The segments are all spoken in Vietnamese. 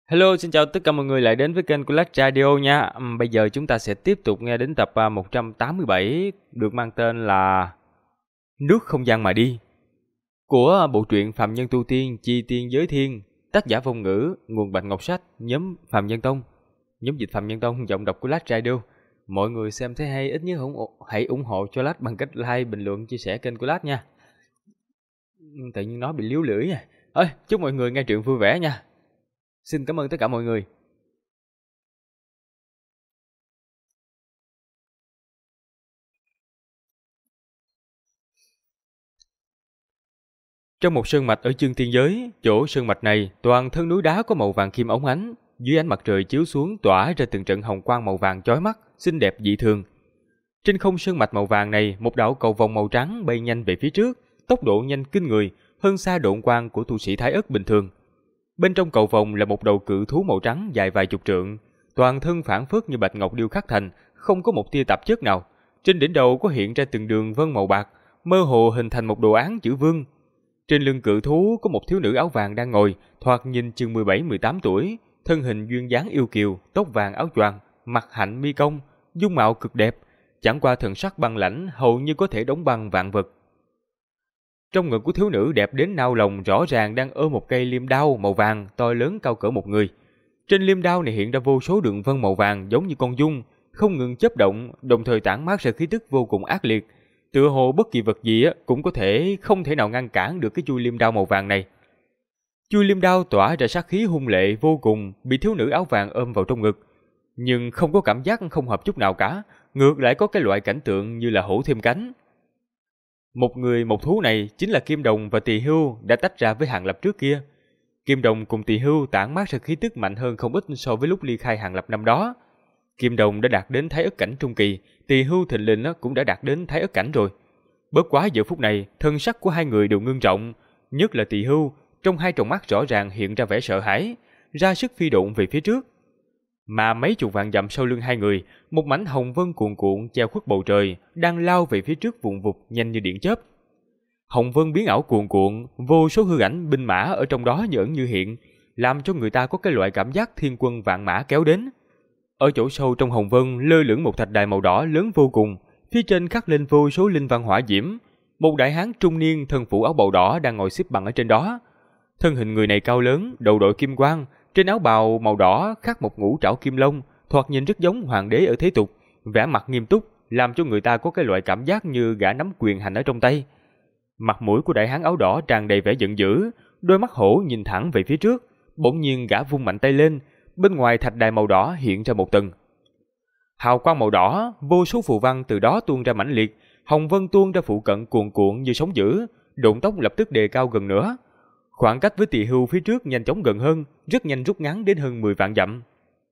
Hello, xin chào tất cả mọi người lại đến với kênh của Lách Radio nha. Bây giờ chúng ta sẽ tiếp tục nghe đến tập 187 được mang tên là Nước không gian mà đi của bộ truyện Phạm Nhân Tu Tiên Chi Tiên Giới Thiên, tác giả Vong Ngữ, nguồn Bạch Ngọc Sách, nhóm Phạm Nhân Tông, nhóm dịch Phạm Nhân Tông, giọng đọc của Lách Radio. Mọi người xem thấy hay ít nhất hãy ủng hộ cho Lách bằng cách like, bình luận, chia sẻ kênh của Lách nha. Tự nhiên nói bị líu lưỡi nha. Thôi, chúc mọi người nghe truyện vui vẻ nha. Xin cảm ơn tất cả mọi người. Trong một sơn mạch ở chương thiên giới, chỗ sơn mạch này toàn thân núi đá có màu vàng kim óng ánh, dưới ánh mặt trời chiếu xuống tỏa ra từng trận hồng quang màu vàng chói mắt, xinh đẹp dị thường. Trên không sơn mạch màu vàng này, một đạo cầu vồng màu trắng bay nhanh về phía trước, tốc độ nhanh kinh người, hơn xa độn quang của tu sĩ Thái Ất bình thường. Bên trong cầu vồng là một đầu cự thú màu trắng dài vài chục trượng, toàn thân phảng phất như bạch ngọc điêu khắc thành, không có một tia tạp chất nào. Trên đỉnh đầu có hiện ra từng đường vân màu bạc, mơ hồ hình thành một đồ án chữ vương. Trên lưng cự thú có một thiếu nữ áo vàng đang ngồi, thoạt nhìn chừng 17-18 tuổi, thân hình duyên dáng yêu kiều, tóc vàng áo choàng, mặt hạnh mi cong, dung mạo cực đẹp, chẳng qua thần sắc băng lãnh hầu như có thể đóng băng vạn vật. Trong ngực của thiếu nữ đẹp đến nao lòng rõ ràng đang ôm một cây liêm đao màu vàng to lớn cao cỡ một người. Trên liêm đao này hiện ra vô số đường vân màu vàng giống như con giun, không ngừng chớp động, đồng thời tản mát ra khí tức vô cùng ác liệt. Tựa hồ bất kỳ vật gì cũng không thể nào ngăn cản được cái chuôi liêm đao màu vàng này. Chuôi liêm đao tỏa ra sát khí hung lệ vô cùng, bị thiếu nữ áo vàng ôm vào trong ngực, nhưng không có cảm giác không hợp chút nào cả, ngược lại có cái loại cảnh tượng như là hổ thêm cánh. Một người một thú này chính là Kim Đồng và Tỳ Hưu đã tách ra với Hàng Lập trước kia. Kim Đồng cùng Tỳ Hưu tản mát ra khí tức mạnh hơn không ít so với lúc ly khai Hàng Lập năm đó. Kim Đồng đã đạt đến Thái Ất cảnh trung kỳ, Tỳ Hưu thình lình cũng đã đạt đến Thái Ất cảnh rồi. Bất quá giờ phút này, thân sắc của hai người đều ngưng trọng, nhất là Tỳ Hưu, trong hai tròng mắt rõ ràng hiện ra vẻ sợ hãi, ra sức phi độn về phía trước. Mà mấy chục vạn dặm sau lưng hai người, một mảnh hồng vân cuồn cuộn che khuất bầu trời, đang lao về phía trước vụn vụt nhanh như điện chớp. Hồng vân biến ảo cuồn cuộn, vô số hư ảnh binh mã ở trong đó như ẩn như hiện, làm cho người ta có cái loại cảm giác thiên quân vạn mã kéo đến. Ở chỗ sâu trong hồng vân lơ lửng một thạch đài màu đỏ lớn vô cùng, phía trên khắc lên vô số linh văn hỏa diễm. Một đại hán trung niên thân phủ áo bào đỏ đang ngồi xếp bằng ở trên đó. Thân hình người này cao lớn, đầu đội kim quang, trên áo bào màu đỏ khắc một ngũ trảo kim long, thoạt nhìn rất giống hoàng đế ở thế tục, vẻ mặt nghiêm túc, làm cho người ta có cái loại cảm giác như gã nắm quyền hành ở trong tay. Mặt mũi của đại hán áo đỏ tràn đầy vẻ giận dữ, đôi mắt hổ nhìn thẳng về phía trước, bỗng nhiên gã vung mạnh tay lên, bên ngoài thạch đài màu đỏ hiện ra một tầng hào quang màu đỏ, vô số phù văn từ đó tuôn ra mãnh liệt, hồng vân tuôn ra phụ cận cuồn cuộn như sóng dữ, độn tốc lập tức đề cao gần nữa. Khoảng cách với Tỳ Hưu phía trước nhanh chóng gần hơn, rất nhanh rút ngắn đến hơn 10 vạn dặm.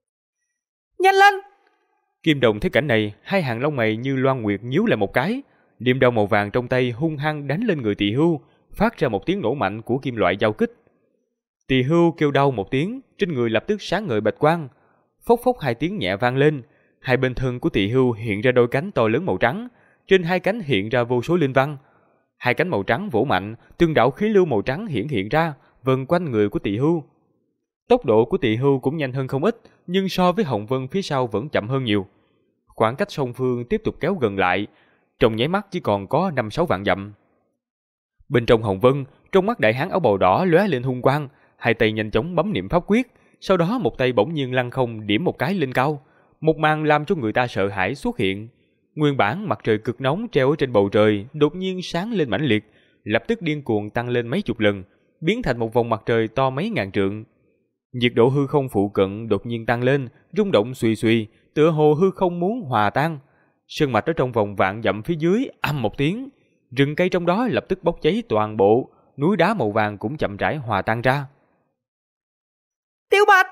Nhanh lên! Kim Đồng thấy cảnh này, hai hàng lông mày như loan nguyệt nhíu lại một cái, liêm đao màu vàng trong tay hung hăng đánh lên người Tỳ Hưu, phát ra một tiếng nổ mạnh của kim loại giao kích. Tỳ Hưu kêu đau một tiếng, trên người lập tức sáng ngời bạch quang, phốc phốc hai tiếng nhẹ vang lên, hai bên thân của Tỳ Hưu hiện ra đôi cánh to lớn màu trắng, trên hai cánh hiện ra vô số linh văn. Hai cánh màu trắng vỗ mạnh, từng đạo khí lưu màu trắng hiện ra, vần quanh người của Tỳ Hưu. Tốc độ của Tỳ Hưu cũng nhanh hơn không ít, nhưng so với Hồng Vân phía sau vẫn chậm hơn nhiều. Khoảng cách song phương tiếp tục kéo gần lại, trong nháy mắt chỉ còn có 5-6 vạn dặm. Bên trong Hồng Vân, trong mắt đại hán áo bào đỏ lóe lên hung quang, hai tay nhanh chóng bấm niệm pháp quyết, sau đó một tay bỗng nhiên lăng không điểm một cái lên cao, một màn làm cho người ta sợ hãi xuất hiện. Nguyên bản mặt trời cực nóng treo ở trên bầu trời đột nhiên sáng lên mãnh liệt, lập tức điên cuồng tăng lên mấy chục lần, biến thành một vòng mặt trời to mấy ngàn trượng. Nhiệt độ hư không phụ cận đột nhiên tăng lên, rung động suy suy, tựa hồ hư không muốn hòa tan. Sơn mạch ở trong vòng vạn dặm phía dưới ầm một tiếng, rừng cây trong đó lập tức bốc cháy toàn bộ, núi đá màu vàng cũng chậm rãi hòa tan ra. Tiêu Bạch!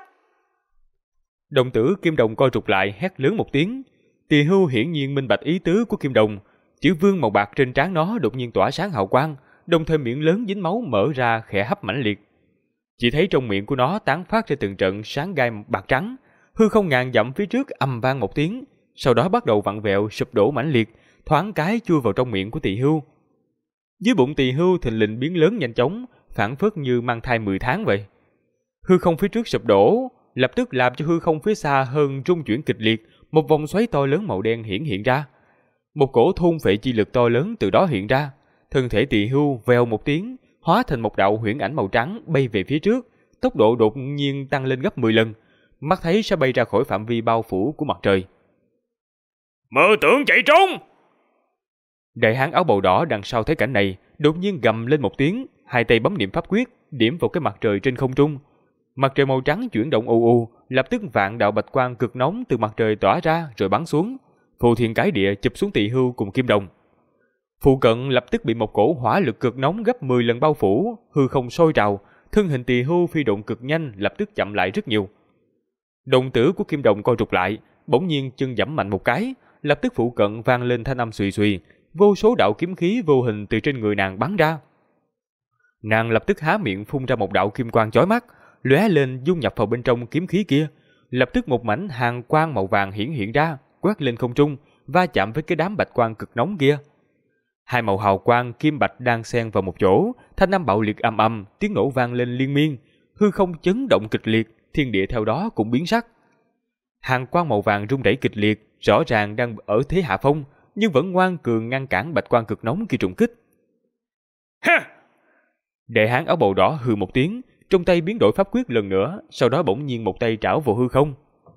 Đồng tử Kim Đồng co rụt lại, hét lớn một tiếng. Tỳ Hưu hiển nhiên minh bạch ý tứ của Kim Đồng, chữ vương màu bạc trên trán nó đột nhiên tỏa sáng hào quang, đồng thời miệng lớn dính máu mở ra khẽ hấp mãnh liệt. Chỉ thấy trong miệng của nó tán phát ra từng trận sáng gai bạc trắng, hư không ngàn dặm phía trước ầm vang một tiếng, sau đó bắt đầu vặn vẹo sụp đổ mãnh liệt, thoáng cái chui vào trong miệng của Tỳ Hưu. Dưới bụng Tỳ Hưu thình lình biến lớn nhanh chóng, phảng phất như mang thai 10 tháng vậy. Hư không phía trước sụp đổ, lập tức làm cho hư không phía xa hơn rung chuyển kịch liệt, một vòng xoáy to lớn màu đen hiện ra. Một cổ thôn phệ chi lực to lớn từ đó hiện ra, thân thể Tỳ Hưu vèo một tiếng, hóa thành một đạo huyễn ảnh màu trắng bay về phía trước, tốc độ đột nhiên tăng lên gấp 10 lần, mắt thấy sẽ bay ra khỏi phạm vi bao phủ của mặt trời. Mơ tưởng chạy trốn! Đại hán áo bào đỏ đằng sau thấy cảnh này, đột nhiên gầm lên một tiếng, hai tay bấm niệm pháp quyết, điểm vào cái mặt trời trên không trung. Mặt trời màu trắng chuyển động u u, lập tức vạn đạo bạch quang cực nóng từ mặt trời tỏa ra rồi bắn xuống, phù thiên cái địa chụp xuống Tỳ Hưu cùng Kim Đồng. Phụ cận lập tức bị một cổ hỏa lực cực nóng gấp 10 lần bao phủ, hư không sôi trào, thân hình Tỳ Hưu phi động cực nhanh lập tức chậm lại rất nhiều. Đồng tử của Kim Đồng co rụt lại, bỗng nhiên chân giẫm mạnh một cái, lập tức phụ cận vang lên thanh âm xùy xùy, vô số đạo kiếm khí vô hình từ trên người nàng bắn ra. Nàng lập tức há miệng phun ra một đạo kim quang chói mắt, lóe lên dung nhập vào bên trong kiếm khí kia, lập tức một mảnh hàn quang màu vàng hiện ra, quét lên không trung, va chạm với cái đám bạch quang cực nóng kia. Hai màu hào quang kim bạch đang xen vào một chỗ, thanh âm bạo liệt ầm ầm, tiếng nổ vang lên liên miên, hư không chấn động kịch liệt, thiên địa theo đó cũng biến sắc. Hàn quang màu vàng rung rẩy kịch liệt, rõ ràng đang ở thế hạ phong, nhưng vẫn ngoan cường ngăn cản bạch quang cực nóng kia trùng kích. Ha! Đại hán áo bào đỏ hừ một tiếng, trong tay biến đổi pháp quyết lần nữa, sau đó bỗng nhiên một tay trảo vào hư không.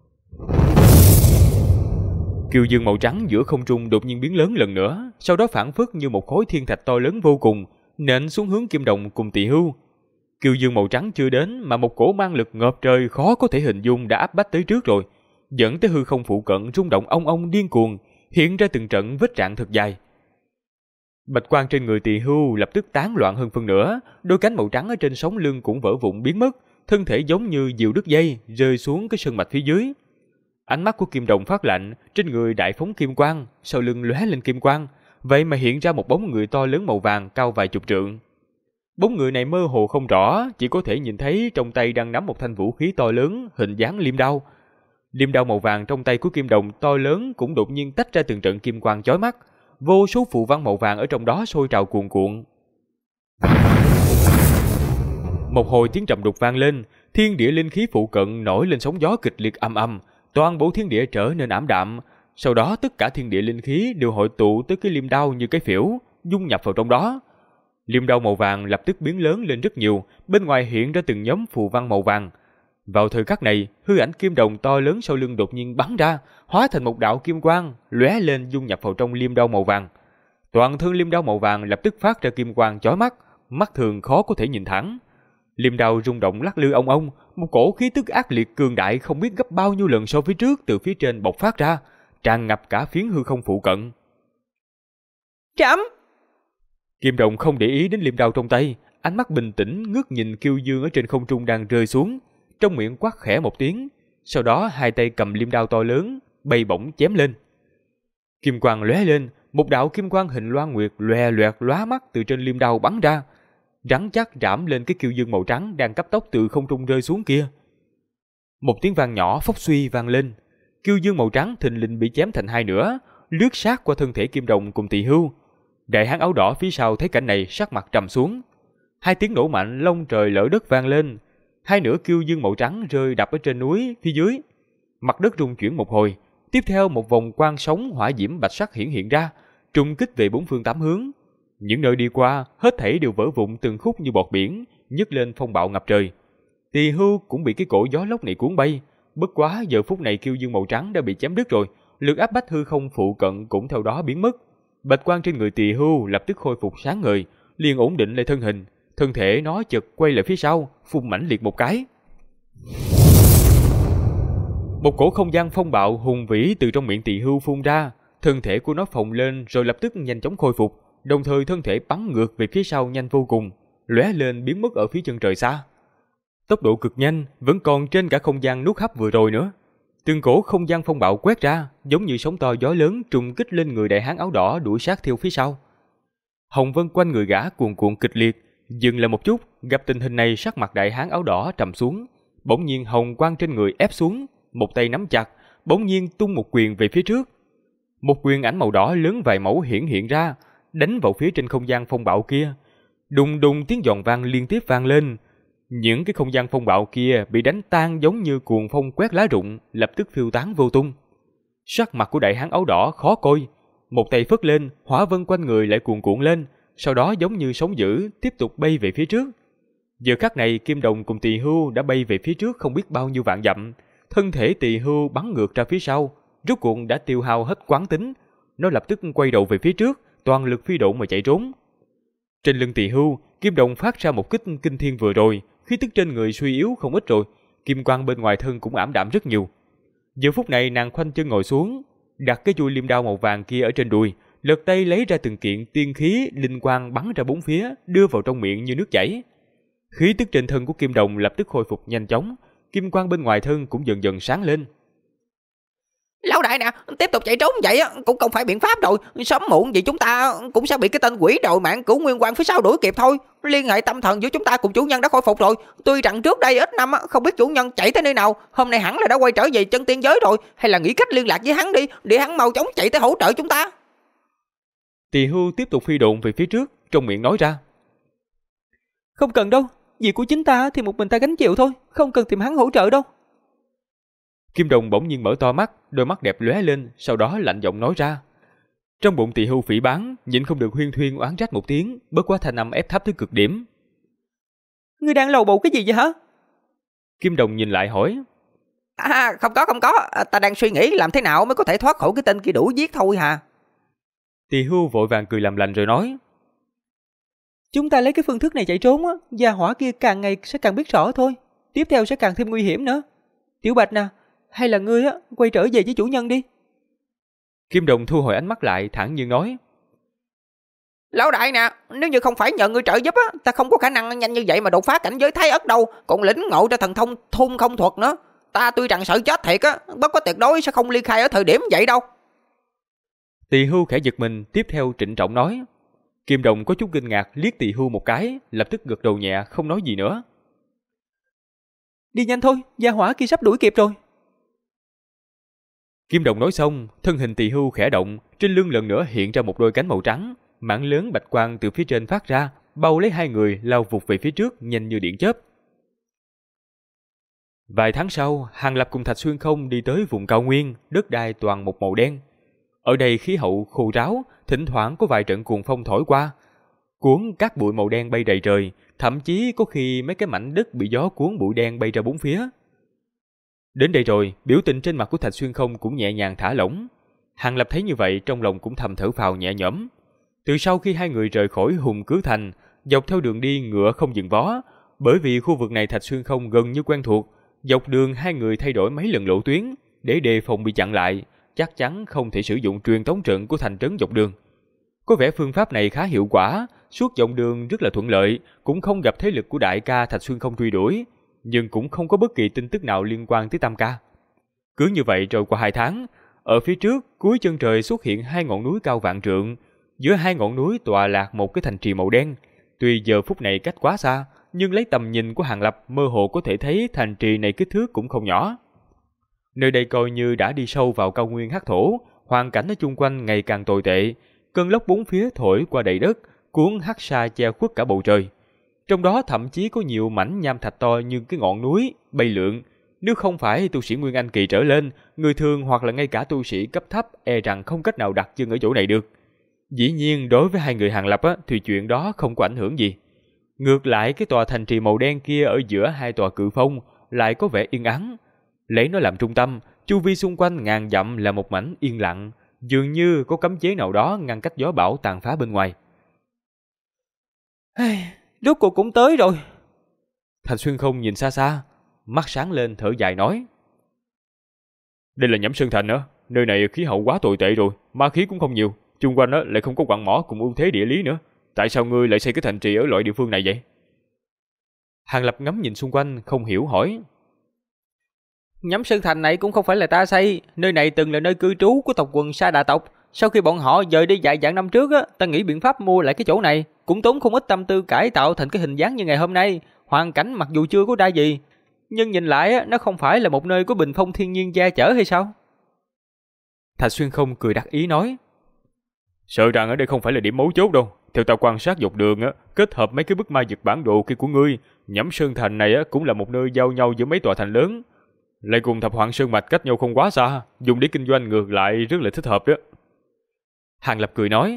Kiều dương màu trắng giữa không trung đột nhiên biến lớn lần nữa, sau đó phảng phất như một khối thiên thạch to lớn vô cùng, nện xuống hướng Kim Đồng cùng Tỳ Hưu. Kiều dương màu trắng chưa đến mà một cổ mang lực ngập trời khó có thể hình dung đã áp bách tới trước rồi, dẫn tới hư không phụ cận rung động ong ong điên cuồng, hiện ra từng trận vết rạn thật dài. Bạch quang trên người Tỳ Hưu lập tức tán loạn hơn phân nửa, đôi cánh màu trắng ở trên sống lưng cũng vỡ vụn biến mất, thân thể giống như diều đứt dây rơi xuống cái sơn mạch phía dưới. Ánh mắt của Kim Đồng phát lạnh, trên người đại phóng kim quang, sau lưng lóe lên kim quang, vậy mà hiện ra một bóng người to lớn màu vàng cao vài chục trượng. Bóng người này mơ hồ không rõ, chỉ có thể nhìn thấy trong tay đang nắm một thanh vũ khí to lớn, hình dáng liêm đao. Liêm đao màu vàng trong tay của Kim Đồng to lớn cũng đột nhiên tách ra từng trận kim quang chói mắt, vô số phù văn màu vàng ở trong đó sôi trào cuồn cuộn. Một hồi tiếng trầm đục vang lên, thiên địa linh khí phụ cận nổi lên sóng gió kịch liệt ầm ầm, toàn bộ thiên địa trở nên ảm đạm. Sau đó tất cả thiên địa linh khí đều hội tụ tới cái liêm đao như cái phễu, dung nhập vào trong đó. Liêm đao màu vàng lập tức biến lớn lên rất nhiều, bên ngoài hiện ra từng nhóm phù văn màu vàng. Vào thời khắc này, hư ảnh Kim Đồng to lớn sau lưng đột nhiên bắn ra, hóa thành một đạo kim quang, lóe lên dung nhập vào trong liêm đao màu vàng. Toàn thân liêm đao màu vàng lập tức phát ra kim quang chói mắt, mắt thường khó có thể nhìn thẳng. Liêm đao rung động lắc lư ong ong, một cổ khí tức ác liệt cường đại không biết gấp bao nhiêu lần so với trước từ phía trên bộc phát ra, tràn ngập cả phiến hư không phụ cận. Trẫm! Kim Đồng không để ý đến liêm đao trong tay, ánh mắt bình tĩnh ngước nhìn Kiêu Dương ở trên không trung đang rơi xuống, trong miệng quát khẽ một tiếng, sau đó hai tay cầm liêm đao to lớn, bay bổng chém lên. Kim quang lóe lên, một đạo kim quang hình loan nguyệt lòe loẹt lóa mắt từ trên liêm đao bắn ra, rắn chắc rảm lên cái Kiêu Dương màu trắng đang cấp tốc từ không trung rơi xuống kia. Một tiếng vang nhỏ phốc suy vang lên, Kiêu Dương màu trắng thình lình bị chém thành hai nửa, lướt sát qua thân thể Kim Đồng cùng Tỳ Hưu. Đại hán áo đỏ phía sau thấy cảnh này sắc mặt trầm xuống. Hai tiếng nổ mạnh lông trời lở đất vang lên, hai nửa Kiêu Dương màu trắng rơi đập ở trên núi phía dưới. Mặt đất rung chuyển một hồi, tiếp theo một vòng quang sóng hỏa diễm bạch sắc hiện ra, trùng kích về bốn phương tám hướng. Những nơi đi qua, hết thảy đều vỡ vụn từng khúc như bọt biển, nhấc lên phong bạo ngập trời. Tỳ Hưu cũng bị cái cổ gió lốc này cuốn bay, bất quá giờ phút này Kiêu Dương màu trắng đã bị chém đứt rồi, lực áp bách hư không phụ cận cũng theo đó biến mất. Bạch quang trên người Tỳ Hưu lập tức khôi phục sáng ngời, liền ổn định lại thân hình, thân thể nó chợt quay lại phía sau, phun mãnh liệt một cái. Một cổ không gian phong bạo hùng vĩ từ trong miệng Tỳ Hưu phun ra, thân thể của nó phồng lên rồi lập tức nhanh chóng khôi phục, đồng thời thân thể bắn ngược về phía sau nhanh vô cùng, lóe lên biến mất ở phía chân trời xa. Tốc độ cực nhanh, vẫn còn trên cả không gian nuốt hấp vừa rồi nữa. Từng cổ không gian phong bạo quét ra, giống như sóng to gió lớn trùng kích lên người đại hán áo đỏ đuổi sát theo phía sau. Hồng vân quanh người gã cuồn cuộn kịch liệt, dừng lại một chút, gặp tình hình này sắc mặt đại hán áo đỏ trầm xuống, bỗng nhiên hồng quang trên người ép xuống, một tay nắm chặt, bỗng nhiên tung một quyền về phía trước. Một quyền ảnh màu đỏ lớn vài mẫu hiện ra, đánh vào phía trên không gian phong bạo kia. Đùng đùng tiếng giòn vang liên tiếp vang lên, Những cái không gian phong bạo kia bị đánh tan giống như cuồng phong quét lá rụng, lập tức phiêu tán vô tung. Sắc mặt của đại hán áo đỏ khó coi, một tay phất lên, hỏa vân quanh người lại cuồn cuộn lên, sau đó giống như sóng dữ tiếp tục bay về phía trước. Giờ khắc này Kim Đồng cùng Tỳ Hưu đã bay về phía trước không biết bao nhiêu vạn dặm, thân thể Tỳ Hưu bắn ngược ra phía sau, rốt cuộc đã tiêu hao hết quán tính, nó lập tức quay đầu về phía trước, toàn lực phi độn mà chạy trốn. Trên lưng Tỳ Hưu, Kim Đồng phát ra một kích kinh thiên vừa rồi, khí tức trên người suy yếu không ít rồi, kim quang bên ngoài thân cũng ảm đạm rất nhiều. Giờ phút này nàng khoanh chân ngồi xuống, đặt cái chuôi liêm đao màu vàng kia ở trên đùi, lật tay lấy ra từng kiện tiên khí linh quang bắn ra bốn phía, đưa vào trong miệng như nước chảy. Khí tức trên thân của Kim Đồng lập tức khôi phục nhanh chóng, kim quang bên ngoài thân cũng dần dần sáng lên. Lão đại nè, tiếp tục chạy trốn vậy cũng không phải biện pháp rồi, sớm muộn gì chúng ta cũng sẽ bị cái tên quỷ đòi mạng Cửu Nguyên Quang phía sau đuổi kịp thôi. Liên hệ tâm thần giữa chúng ta cùng chủ nhân đã khôi phục rồi, tuy rằng trước đây ít năm không biết chủ nhân chạy tới nơi nào, hôm nay hẳn là đã quay trở về chân tiên giới rồi, hay là nghĩ cách liên lạc với hắn đi, để hắn mau chóng chạy tới hỗ trợ chúng ta. Tỳ Hưu tiếp tục phi độn về phía trước, trong miệng nói ra: Không cần đâu, việc của chính ta thì một mình ta gánh chịu thôi, không cần tìm hắn hỗ trợ đâu. Kim Đồng bỗng nhiên mở to mắt, đôi mắt đẹp lóe lên, sau đó lạnh giọng nói ra. Trong bụng Tỳ Hưu phỉ báng, nhịn không được huyên thuyên oán trách một tiếng, bất quá thanh âm ép thấp tới cực điểm. Ngươi đang lầu bầu cái gì vậy hả? Kim Đồng nhìn lại hỏi. Không có, ta đang suy nghĩ làm thế nào mới có thể thoát khỏi cái tên kia đuổi giết thôi hà. Tỳ Hưu vội vàng cười làm lành rồi nói. Chúng ta lấy cái phương thức này chạy trốn gia hỏa kia càng ngày sẽ càng biết rõ thôi, tiếp theo sẽ càng thêm nguy hiểm nữa. Tiểu Bạch nè, hay là ngươi quay trở về với chủ nhân đi. Kim Đồng thu hồi ánh mắt lại, thản nhiên nói. Lão đại nè, nếu như không phải nhờ ngươi trợ giúp ta không có khả năng nhanh như vậy mà đột phá cảnh giới Thái Ất đâu, còn lĩnh ngộ ra thần thông thôn không thuật nữa. Ta tuy rằng sợ chết thiệt bất quá tuyệt đối sẽ không ly khai ở thời điểm vậy đâu. Tỳ Hưu khẽ giật mình, tiếp theo trịnh trọng nói. Kim Đồng có chút kinh ngạc liếc Tỳ Hưu một cái, lập tức gật đầu nhẹ không nói gì nữa. Đi nhanh thôi, gia hỏa kia sắp đuổi kịp rồi. Kim Đồng nói xong, thân hình Tỳ Hưu khẽ động, trên lưng lần nữa hiện ra một đôi cánh màu trắng, mảng lớn bạch quang từ phía trên phát ra, bao lấy hai người lao vụt về phía trước nhanh như điện chớp. Vài tháng sau, Hàng Lập cùng Thạch Xuyên Không đi tới vùng cao nguyên, đất đai toàn một màu đen. Ở đây khí hậu khô ráo, thỉnh thoảng có vài trận cuồng phong thổi qua, cuốn các bụi màu đen bay đầy trời, thậm chí có khi mấy cái mảnh đất bị gió cuốn bụi đen bay ra bốn phía. Đến đây rồi, biểu tình trên mặt của Thạch Xuyên Không cũng nhẹ nhàng thả lỏng. Hàng Lập thấy như vậy trong lòng cũng thầm thở phào nhẹ nhõm. Từ sau khi hai người rời khỏi Hùng Cứ Thành, dọc theo đường đi ngựa không dừng vó, bởi vì khu vực này Thạch Xuyên Không gần như quen thuộc, dọc đường hai người thay đổi mấy lần lộ tuyến để đề phòng bị chặn lại, chắc chắn không thể sử dụng truyền tống trận của thành trấn dọc đường. Có vẻ phương pháp này khá hiệu quả, suốt dọc đường rất là thuận lợi, cũng không gặp thế lực của đại ca Thạch Xuyên Không truy đuổi, nhưng cũng không có bất kỳ tin tức nào liên quan tới Tam ca. Cứ như vậy trôi qua 2 tháng, ở phía trước cuối chân trời xuất hiện 2 ngọn núi cao vạn trượng, giữa 2 ngọn núi tọa lạc một cái thành trì màu đen. Tuy giờ phút này cách quá xa, nhưng lấy tầm nhìn của Hàng Lập mơ hồ có thể thấy thành trì này kích thước cũng không nhỏ. Nơi đây coi như đã đi sâu vào cao nguyên hắc thổ, hoàn cảnh ở chung quanh ngày càng tồi tệ, cơn lốc bốn phía thổi qua đầy đất, cuốn hắc sa che khuất cả bầu trời. Trong đó thậm chí có nhiều mảnh nham thạch to như cái ngọn núi bay lượn, nếu không phải tu sĩ Nguyên Anh kỳ trở lên, người thường hoặc là ngay cả tu sĩ cấp thấp e rằng không cách nào đặt chân ở chỗ này được. Dĩ nhiên đối với hai người Hàng Lập thì chuyện đó không có ảnh hưởng gì. Ngược lại cái tòa thành trì màu đen kia ở giữa 2 tòa cự phong lại có vẻ yên ắng. Lấy nó làm trung tâm, chu vi xung quanh ngàn dặm là một mảnh yên lặng, dường như có cấm chế nào đó ngăn cách gió bão tàn phá bên ngoài. Rốt cuộc cũng tới rồi. Thạch Xuyên Không nhìn xa xa, mắt sáng lên thở dài nói. Đây là Nhẫm Sơn Thành á, nơi này khí hậu quá tồi tệ rồi, ma khí cũng không nhiều, chung quanh lại không có quặng mỏ cùng ưu thế địa lý nữa. Tại sao ngươi lại xây cái thành trì ở loại địa phương này vậy? Hàng Lập ngắm nhìn xung quanh không hiểu hỏi. Nhẫm Sơn Thành này cũng không phải là ta xây, nơi này từng là nơi cư trú của tộc quần Sa Đà tộc. Sau khi bọn họ dời đi vài vạn năm trước ta nghĩ biện pháp mua lại cái chỗ này, cũng tốn không ít tâm tư cải tạo thành cái hình dáng như ngày hôm nay. Hoàn cảnh mặc dù chưa có đa gì, nhưng nhìn lại nó không phải là một nơi có bình phong thiên nhiên che chở hay sao? Thạch Xuyên Không cười đắc ý nói. Sợ rằng ở đây không phải là điểm mấu chốt đâu, theo ta quan sát dọc đường á, kết hợp mấy cái bức ma vực bản đồ kia của ngươi, Nhẫm Sơn Thành này á cũng là một nơi giao nhau giữa mấy tòa thành lớn, lại cùng Thập Hoạn Sơn Mạch cách nhau không quá xa, dùng để kinh doanh ngược lại rất là thích hợp đó. Hàng Lập cười nói.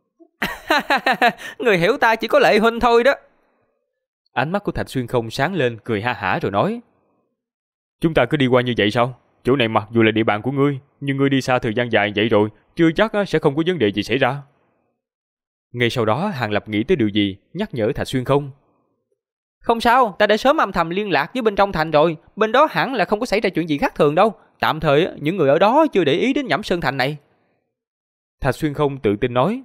Người hiểu ta chỉ có Lệ huynh thôi đó. Ánh mắt của Thạch Xuyên Không sáng lên, cười ha hả rồi nói. Chúng ta cứ đi qua như vậy sao? Chỗ này mặc dù là địa bàn của ngươi, nhưng ngươi đi xa thời gian dài vậy rồi, chưa chắc sẽ không có vấn đề gì xảy ra. Ngay sau đó Hàng Lập nghĩ tới điều gì, nhắc nhở Thạch Xuyên Không. Không sao, ta đã sớm âm thầm liên lạc với bên trong thành rồi, bên đó hẳn là không có xảy ra chuyện gì khác thường đâu. Tạm thời những người ở đó chưa để ý đến Nhẫm Sơn Thành này. Thạch Xuyên Không tự tin nói.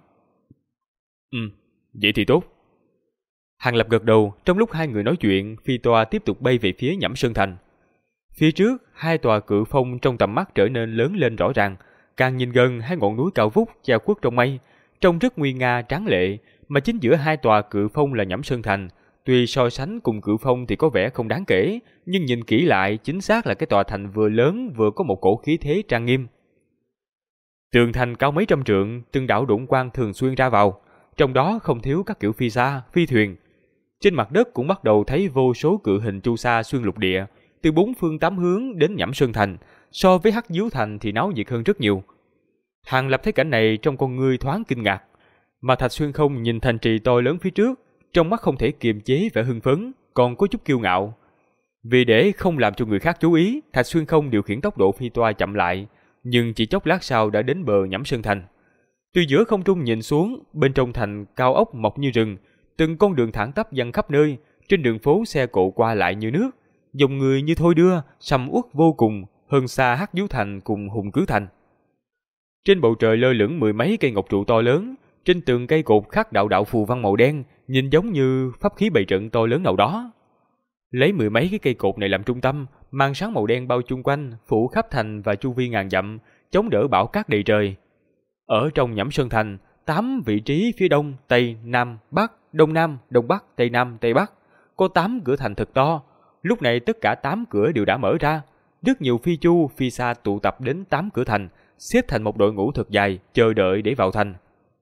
Vậy thì tốt. Hàng Lập gật đầu. Trong lúc hai người nói chuyện, phi toa tiếp tục bay về phía Nhẫm Sơn Thành. Phía trước, hai tòa cự phong trong tầm mắt trở nên lớn lên rõ ràng. Càng nhìn gần, hai ngọn núi cao vút che khuất trong mây, trông rất nguy nga tráng lệ. Mà chính giữa hai tòa cự phong là Nhẫm Sơn Thành. Tuy so sánh cùng cự phong thì có vẻ không đáng kể, nhưng nhìn kỹ lại chính xác là cái tòa thành vừa lớn vừa có một cổ khí thế trang nghiêm. Tường thành cao mấy trăm trượng, từng đạo đụng quang thường xuyên ra vào, trong đó không thiếu các kiểu phi xa, phi thuyền. Trên mặt đất cũng bắt đầu thấy vô số cự hình chu sa xuyên lục địa, từ bốn phương tám hướng đến Nhẫm Sơn Thành, so với Hắc Diếu Thành thì náo nhiệt hơn rất nhiều. Hàng Lập thấy cảnh này trong con ngươi thoáng kinh ngạc, mà Thạch Xuyên Không nhìn thành trì to lớn phía trước, trong mắt không thể kiềm chế vẻ hưng phấn, còn có chút kiêu ngạo. Vì để không làm cho người khác chú ý, Thạch Xuyên Không điều khiển tốc độ phi toa chậm lại, nhưng chỉ chốc lát sau đã đến bờ Nhẫm Sơn Thành. Từ giữa không trung nhìn xuống, bên trong thành cao ốc mọc như rừng, từng con đường thẳng tắp dăng khắp nơi, trên đường phố xe cộ qua lại như nước, dòng người như thôi đưa, sầm uất vô cùng, hơn xa Hắc Diếu Thành cùng Hùng Cứ Thành. Trên bầu trời lơ lửng mười mấy cây ngọc trụ to lớn, trên tường cây cột khắc đạo đạo phù văn màu đen, nhìn giống như pháp khí bày trận to lớn nào đó. Lấy mười mấy cái cây cột này làm trung tâm, màn sáng màu đen bao chung quanh, phủ khắp thành và chu vi ngàn dặm, chống đỡ bão cát đầy trời. Ở trong Nhẫm Sơn Thành, 8 vị trí phía đông, tây, nam, bắc, đông nam, đông bắc, tây nam, tây bắc, có 8 cửa thành thật to. Lúc này tất cả 8 cửa đều đã mở ra, rất nhiều phi chu, phi xa tụ tập đến 8 cửa thành, xếp thành một đội ngũ thật dài, chờ đợi để vào thành.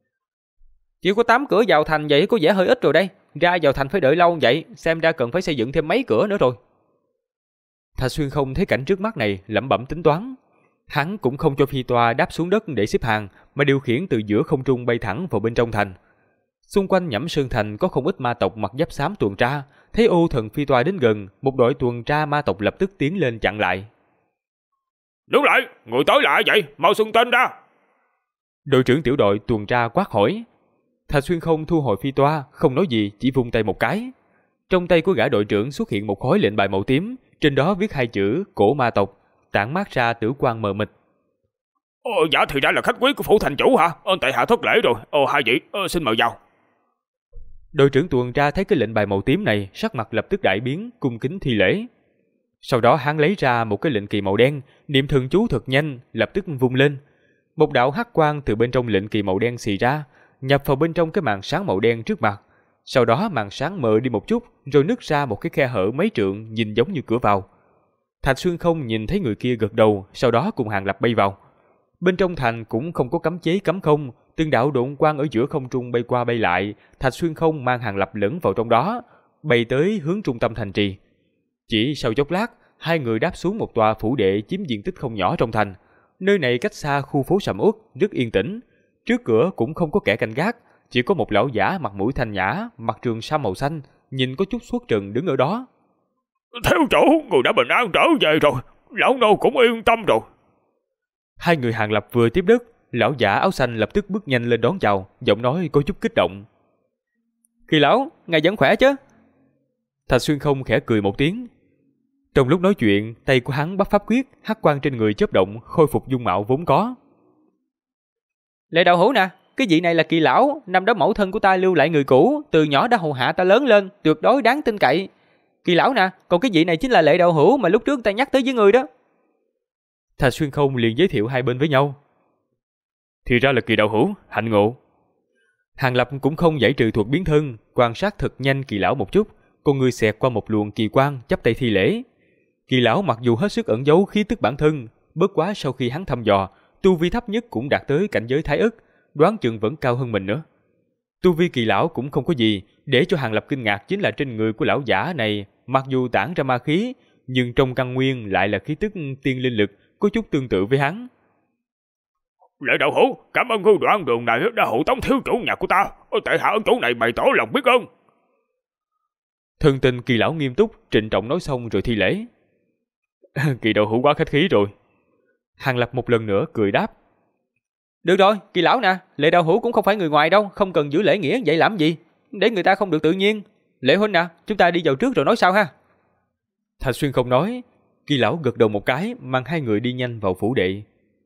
Chỉ có 8 cửa vào thành vậy có vẻ hơi ít rồi đây. Ra vào thành phải đợi lâu vậy, xem ra cần phải xây dựng thêm mấy cửa nữa rồi. Thạch Xuyên Không thấy cảnh trước mắt này, lẩm bẩm tính toán. Hắn cũng không cho phi toa đáp xuống đất để xếp hàng, mà điều khiển từ giữa không trung bay thẳng vào bên trong thành. Xung quanh Nhẫm Sơn Thành có không ít ma tộc mặc giáp xám tuần tra, thấy ô thần phi toa đến gần, một đội tuần tra ma tộc lập tức tiến lên chặn lại. Đứng lại, người tới lại vậy, mau xưng tên ra. Đội trưởng tiểu đội tuần tra quát hỏi. Thạch Xuyên Không thu hồi phi toa, không nói gì, chỉ vung tay một cái. Trong tay của gã đội trưởng xuất hiện một khối lệnh bài màu tím, trên đó viết hai chữ Cổ Ma Tộc, tản mát ra tử quang mờ mịt. Dạ thì ra là khách quý của phủ thành chủ hả? Tại hạ thất lễ rồi. Hai vị, xin mời vào. Đội trưởng tuần tra thấy cái lệnh bài màu tím này, sắc mặt lập tức đại biến, cung kính thi lễ. Sau đó hắn lấy ra một cái lệnh kỳ màu đen, niệm thần chú thật nhanh, lập tức vung lên. Một đạo hắc quang từ bên trong lệnh kỳ màu đen xì ra, nhập vào bên trong cái màn sáng màu đen trước mặt. Sau đó màn sáng mờ đi một chút, rồi nứt ra một cái khe hở mấy trượng, nhìn giống như cửa vào. Thạch Xuyên Không nhìn thấy người kia gật đầu, sau đó cùng Hàng Lập bay vào. Bên trong thành cũng không có cấm chế cấm không, từng đạo độn quang ở giữa không trung bay qua bay lại. Thạch Xuyên Không mang Hàng Lập lẫn vào trong đó, bay tới hướng trung tâm thành trì. Chỉ sau chốc lát, hai người đáp xuống một tòa phủ đệ chiếm diện tích không nhỏ trong thành. Nơi này cách xa khu phố sầm uất, rất yên tĩnh. Trước cửa cũng không có kẻ canh gác, chỉ có một lão giả mặt mũi thanh nhã, mặc trường sa màu xanh, nhìn có chút xuất trần đứng ở đó. Thiếu chủ, người đã bình an trở về rồi, lão nô cũng yên tâm rồi. Hai người Hàng Lập vừa tiếp đất, lão giả áo xanh lập tức bước nhanh lên đón chào, giọng nói có chút kích động. Kỳ lão, ngài vẫn khỏe chứ? Thạch Xuyên Không khẽ cười một tiếng. Trong lúc nói chuyện, tay của hắn bắt pháp quyết, hắc quang trên người chớp động, khôi phục dung mạo vốn có. Lệ Đạo Hữu nè, cái vị này là Kỳ lão, năm đó mẫu thân của ta lưu lại người cũ, từ nhỏ đã hầu hạ ta lớn lên, tuyệt đối đáng tin cậy. Kỳ lão nè, còn cái vị này chính là Lệ Đạo Hữu mà lúc trước ta nhắc tới với người đó. Thạch Xuyên Không liền giới thiệu hai bên với nhau. Thì ra là Kỳ đạo hữu, hạnh ngộ. Hàng Lập cũng không giải trừ thuật biến thân, quan sát thật nhanh Kỳ lão một chút, con người xẹt qua một luồng kỳ quang, chắp tay thi lễ. Kỳ lão mặc dù hết sức ẩn giấu khí tức bản thân, bất quá sau khi hắn thăm dò, tu vi thấp nhất cũng đạt tới cảnh giới thái ức, đoán chừng vẫn cao hơn mình nữa. Tu vi Kỳ lão cũng không có gì, để cho Hàng Lập kinh ngạc chính là trên người của lão giả này, mặc dù tản ra ma khí, nhưng trong căn nguyên lại là khí tức tiên linh lực, có chút tương tự với hắn. Lệ đạo hữu, cảm ơn ngươi đoạn đường này đã hộ tống thiếu chủ nhà của ta. Tại hạ ở chỗ này bày tỏ lòng biết ơn. Thân tình Kỳ lão nghiêm túc, trịnh trọng nói xong rồi thi lễ. Kỳ đạo hữu quá khách khí rồi. Hàng Lập một lần nữa cười đáp. Được rồi, Kỳ lão nè, Lệ đạo hữu cũng không phải người ngoài đâu, không cần giữ lễ nghĩa vậy làm gì, để người ta không được tự nhiên. Lệ huynh nè, chúng ta đi vào trước rồi nói sau ha. Thạch Xuyên không nói, Kỳ lão gật đầu một cái, mang hai người đi nhanh vào phủ đệ.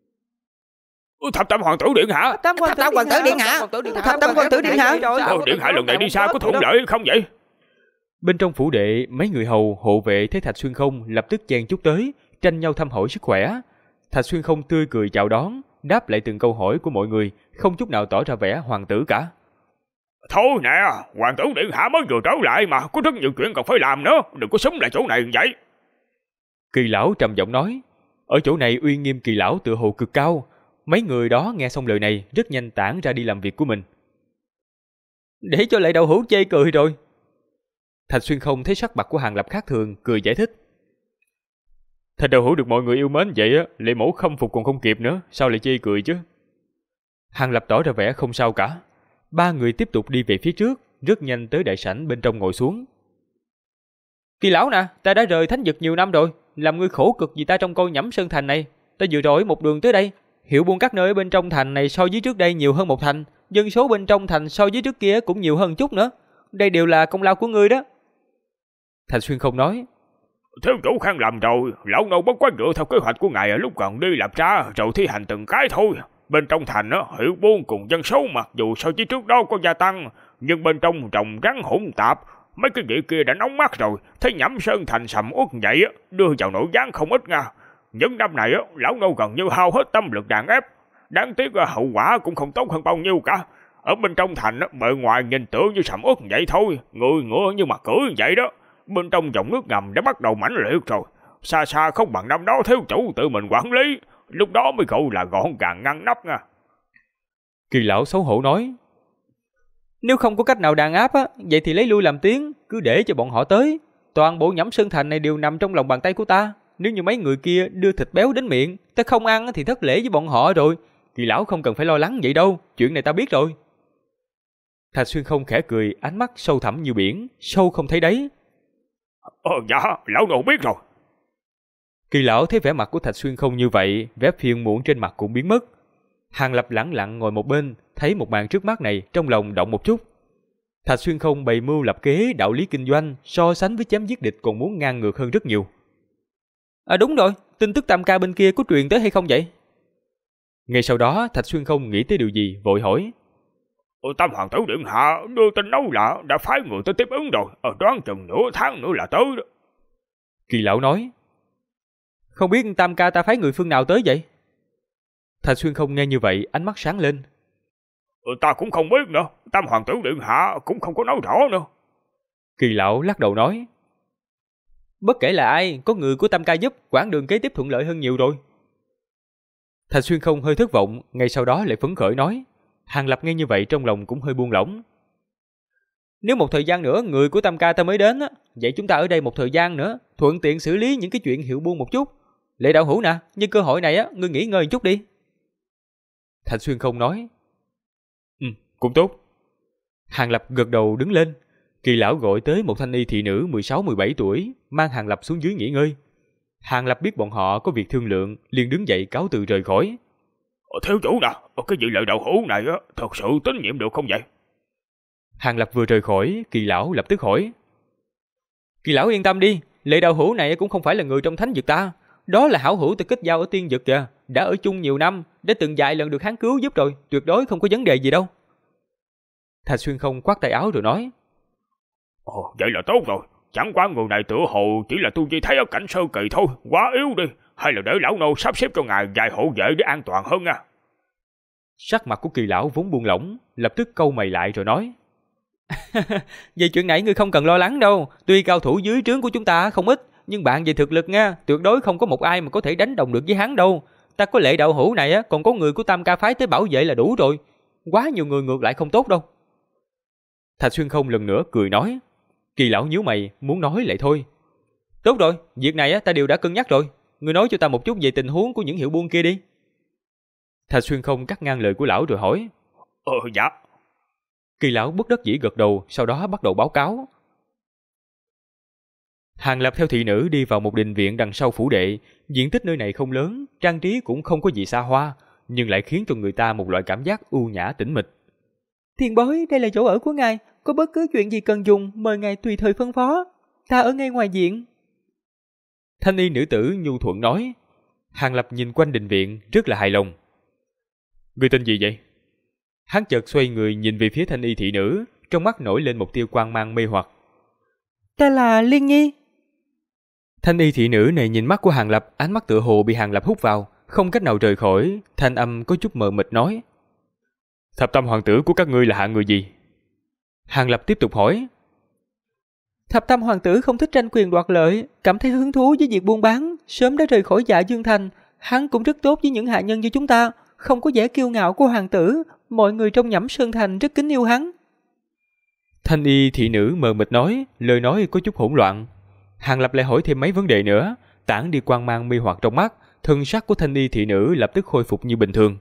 Thập tam hoàng tử điện hạ. Thập tam hoàng tử điện hạ. Thập tam hoàng tử điện hạ. Điện hạ lần này đi xa có thuận lợi không vậy? Bên trong phủ đệ, mấy người hầu hộ vệ thấy Thạch Xuyên không lập tức chen chúc tới, tranh nhau thăm hỏi sức khỏe. Thạch Xuyên không tươi cười chào đón, đáp lại từng câu hỏi của mọi người, không chút nào tỏ ra vẻ hoàng tử cả. Thôi nè, hoàng tử điện hạ mới vừa trở lại mà, có rất nhiều chuyện còn phải làm nữa, đừng có sống lại chỗ này vậy. Kỳ lão trầm giọng nói, ở chỗ này uy nghiêm Kỳ lão tựa hồ cực cao. Mấy người đó nghe xong lời này rất nhanh tản ra đi làm việc của mình. Để cho Lệ đạo hữu chê cười rồi. Thạch Xuyên không thấy sắc mặt của Hàng Lập khác thường, cười giải thích. Thạch đạo hữu được mọi người yêu mến vậy á, Lệ mẫu khâm phục còn không kịp nữa, sao lại chê cười chứ? Hàng Lập tỏ ra vẻ không sao cả. Ba người tiếp tục đi về phía trước, rất nhanh tới đại sảnh bên trong ngồi xuống. Kỳ lão nè, ta đã rời thánh vực nhiều năm rồi, làm ngươi khổ cực vì ta trong coi Nhẫm Sơn Thành này. Ta vừa rồi một đường tới đây, hiệu buôn các nơi ở bên trong thành này so với trước đây nhiều hơn một thành, dân số bên trong thành so với trước kia cũng nhiều hơn chút nữa. Đây đều là công lao của ngươi đó. Thạch Xuyên không nói. Thiếu chủ khang làm rồi, lão nô bất quá dựa theo kế hoạch của ngài ở lúc còn đi làm ra rồi thi hành từng cái thôi. Bên trong thành hiệu buôn cùng dân số mặc dù so với trước đó có gia tăng, nhưng bên trong trồng rắn hỗn tạp, mấy cái vị kia đã nóng mắt rồi, thấy Nhẫm Sơn Thành sầm uất vậy đưa vào nội gián không ít nha. Những năm này lão nô gần như hao hết tâm lực đàn ép, đáng tiếc hậu quả cũng không tốt hơn bao nhiêu cả. Ở bên trong thành bề ngoài nhìn tưởng như sầm uất vậy thôi, người ngựa như mà cưỡi vậy đó. Bên trong dòng nước ngầm đã bắt đầu mãnh liệt rồi, xa xa không bằng năm đó thiếu chủ tự mình quản lý, lúc đó mới gọi là gọn gàng ngăn nắp nha. Kỳ lão xấu hổ nói. Nếu không có cách nào đàn áp vậy thì lấy lui làm tiếng, cứ để cho bọn họ tới. Toàn bộ Nhẫm Sơn Thành này đều nằm trong lòng bàn tay của ta. Nếu như mấy người kia đưa thịt béo đến miệng, ta không ăn thì thất lễ với bọn họ rồi. Kỳ lão không cần phải lo lắng vậy đâu, chuyện này ta biết rồi. Thạch Xuyên không khẽ cười, ánh mắt sâu thẳm như biển, sâu không thấy đáy. Dạ, lão nô biết rồi. Kỳ lão thấy vẻ mặt của Thạch Xuyên không như vậy, vẻ phiền muộn trên mặt cũng biến mất. Hàng Lập lẳng lặng ngồi một bên, thấy một màn trước mắt này, trong lòng động một chút. Thạch Xuyên không bày mưu lập kế đạo lý kinh doanh, so sánh với chém giết địch còn muốn ngang ngược hơn rất nhiều. Đúng rồi, tin tức Tam Ca bên kia có truyền tới hay không vậy? Ngay sau đó, Thạch Xuyên không nghĩ tới điều gì, vội hỏi. Tam hoàng tử điện hạ đưa tin nói là đã phái người tới tiếp ứng rồi, đoán chừng nửa tháng nữa là tới đó. Kỳ lão nói. Không biết Tam Ca ta phái người phương nào tới vậy? Thạch Xuyên không nghe như vậy, ánh mắt sáng lên. Ta cũng không biết nữa, Tam hoàng tử điện hạ cũng không có nói rõ nữa. Kỳ lão lắc đầu nói. Bất kể là ai, có người của Tam Ca giúp, quãng đường kế tiếp thuận lợi hơn nhiều rồi. Thạch Xuyên không hơi thất vọng, ngay sau đó lại phấn khởi nói. Hàng Lập nghe như vậy trong lòng cũng hơi buông lỏng. Nếu một thời gian nữa người của Tam Ca ta mới đến vậy chúng ta ở đây một thời gian nữa, thuận tiện xử lý những cái chuyện hiệu buôn một chút. Lệ đạo hữu nè, nhân cơ hội này ngươi nghỉ ngơi một chút đi. Thạch Xuyên không nói. Cũng tốt. Hàng Lập gật đầu đứng lên. Kỳ lão gọi tới một thanh y thị nữ 16-17 tuổi, mang Hàng Lập xuống dưới nghỉ ngơi. Hàng Lập biết bọn họ có việc thương lượng, liền đứng dậy cáo từ rời khỏi. Thiếu chủ nè, cái vị Lệ đạo hữu này thật sự tín nhiệm được không vậy? Hàng Lập vừa rời khỏi, Kỳ lão lập tức hỏi. Kỳ lão yên tâm đi, Lệ đạo hữu này cũng không phải là người trong thánh vực ta. Đó là hảo hữu từ kết giao ở tiên vực kìa, đã ở chung nhiều năm, đã từng vài lần được hắn cứu giúp rồi, tuyệt đối không có vấn đề gì đâu. Thạch Xuyên không khoát tay áo rồi nói. Vậy là tốt rồi, chẳng qua người này tựa hồ chỉ là tu vi thấy ở cảnh sơ kỳ thôi, quá yếu đi, hay là để lão nô sắp xếp cho ngài vài hộ vệ để an toàn hơn nha. Sắc mặt của Kỳ lão vốn buông lỏng, lập tức cau mày lại rồi nói. Về chuyện này ngươi không cần lo lắng đâu, tuy cao thủ dưới trướng của chúng ta không ít, nhưng bạn về thực lực nha, tuyệt đối không có một ai mà có thể đánh đồng được với hắn đâu. Ta có Lệ đạo hữu này còn có người của Tam Ca phái tới bảo vệ là đủ rồi, quá nhiều người ngược lại không tốt đâu. Thạch Xuyên Không lần nữa cười nói. Kỳ lão nhíu mày, muốn nói lại thôi. Tốt rồi, việc này ta đều đã cân nhắc rồi. Ngươi nói cho ta một chút về tình huống của những hiệu buôn kia đi. Thạch Xuyên Không cắt ngang lời của lão rồi hỏi. Dạ. Kỳ lão bất đắc dĩ gật đầu, sau đó bắt đầu báo cáo. Hàng Lập theo thị nữ đi vào một đình viện đằng sau phủ đệ. Diện tích nơi này không lớn, trang trí cũng không có gì xa hoa, nhưng lại khiến cho người ta một loại cảm giác ưu nhã tĩnh mịch. Tiền bối, đây là chỗ ở của ngài, có bất cứ chuyện gì cần dùng, mời ngài tùy thời phân phó. Ta ở ngay ngoài viện. Thanh y nữ tử nhu thuận nói. Hàng Lập nhìn quanh đình viện, rất là hài lòng. Người tên gì vậy? Hắn chợt xoay người nhìn về phía thanh y thị nữ, trong mắt nổi lên một tia quang mang mê hoặc. Ta là Liên Nhi. Thanh y thị nữ này nhìn mắt của Hàng Lập, ánh mắt tựa hồ bị Hàng Lập hút vào, không cách nào rời khỏi, thanh âm có chút mờ mịt nói. Thập tam hoàng tử của các ngươi là hạng người gì? Hàng Lập tiếp tục hỏi. Thập tam hoàng tử không thích tranh quyền đoạt lợi, cảm thấy hứng thú với việc buôn bán, sớm đã rời khỏi Dạ Dương Thành. Hắn cũng rất tốt với những hạ nhân như chúng ta, không có vẻ kiêu ngạo của hoàng tử, mọi người trong Nhẫm Sơn Thành rất kính yêu hắn. Thanh y thị nữ mờ mịt nói, lời nói có chút hỗn loạn. Hàng Lập lại hỏi thêm mấy vấn đề nữa, tản đi quang mang mê hoặc trong mắt, thân sắc của thanh y thị nữ lập tức khôi phục như bình thường.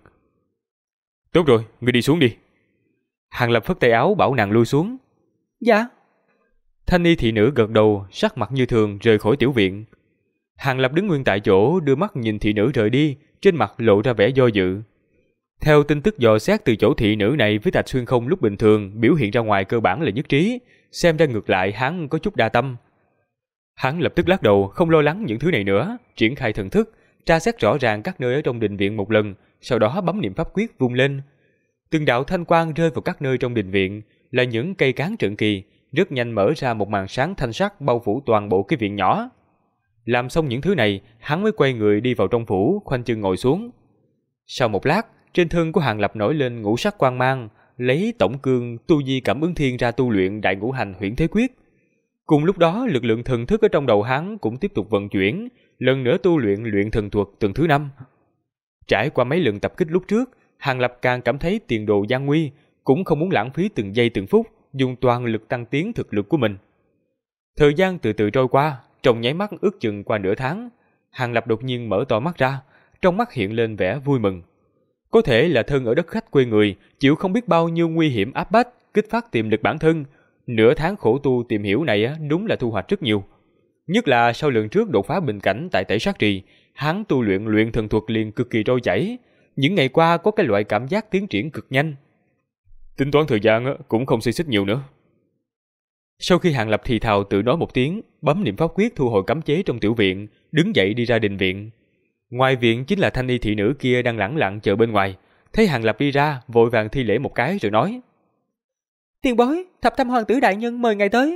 Tốt rồi, ngươi đi xuống đi. Hàng Lập phất tay áo bảo nàng lui xuống. Dạ. Thanh y thị nữ gật đầu, sắc mặt như thường rời khỏi tiểu viện. Hàng Lập đứng nguyên tại chỗ, đưa mắt nhìn thị nữ rời đi, trên mặt lộ ra vẻ do dự. Theo tin tức dò xét từ chỗ thị nữ này với Thạch Xuyên Không lúc bình thường, biểu hiện ra ngoài cơ bản là nhất trí, xem ra ngược lại hắn có chút đa tâm. Hắn lập tức lắc đầu, không lo lắng những thứ này nữa, triển khai thần thức, tra xét rõ ràng các nơi ở trong đình viện một lần, sau đó bấm niệm pháp quyết vung lên. Từng đạo thanh quang rơi vào các nơi trong đình viện, là những cây cán trận kỳ, rất nhanh mở ra một màn sáng thanh sắc bao phủ toàn bộ cái viện nhỏ. Làm xong những thứ này, hắn mới quay người đi vào trong phủ, khoanh chân ngồi xuống. Sau một lát, trên thân của Hàng Lập nổi lên ngũ sắc quang mang, lấy tổng cương tu vi cảm ứng thiên ra tu luyện đại ngũ hành huyễn thế quyết. Cùng lúc đó, lực lượng thần thức ở trong đầu hắn cũng tiếp tục vận chuyển, lần nữa tu luyện luyện thần thuật tầng thứ 5. Trải qua mấy lần tập kích lúc trước, Hàng Lập càng cảm thấy tiền đồ gian nguy, cũng không muốn lãng phí từng giây từng phút, dùng toàn lực tăng tiến thực lực của mình. Thời gian từ từ trôi qua, trong nháy mắt ước chừng qua nửa tháng, Hàng Lập đột nhiên mở to mắt ra, trong mắt hiện lên vẻ vui mừng. Có thể là thân ở đất khách quê người, chịu không biết bao nhiêu nguy hiểm áp bách, kích phát tiềm lực bản thân. Nửa tháng khổ tu tìm hiểu này đúng là thu hoạch rất nhiều. Nhất là sau lần trước đột phá bình cảnh tại Tẩy Sát Trì, hắn tu luyện luyện thần thuật liền cực kỳ trôi chảy. Những ngày qua có cái loại cảm giác tiến triển cực nhanh. Tính toán thời gian cũng không xê xích nhiều nữa. Sau khi Hàng Lập thì thào tự nói một tiếng, bấm niệm pháp quyết thu hồi cấm chế trong tiểu viện, đứng dậy đi ra đình viện. Ngoài viện chính là thanh y thị nữ kia đang lẳng lặng chờ bên ngoài. Thấy Hàng Lập đi ra, vội vàng thi lễ một cái rồi nói. Tiền bối, thập tam hoàng tử đại nhân mời ngài tới.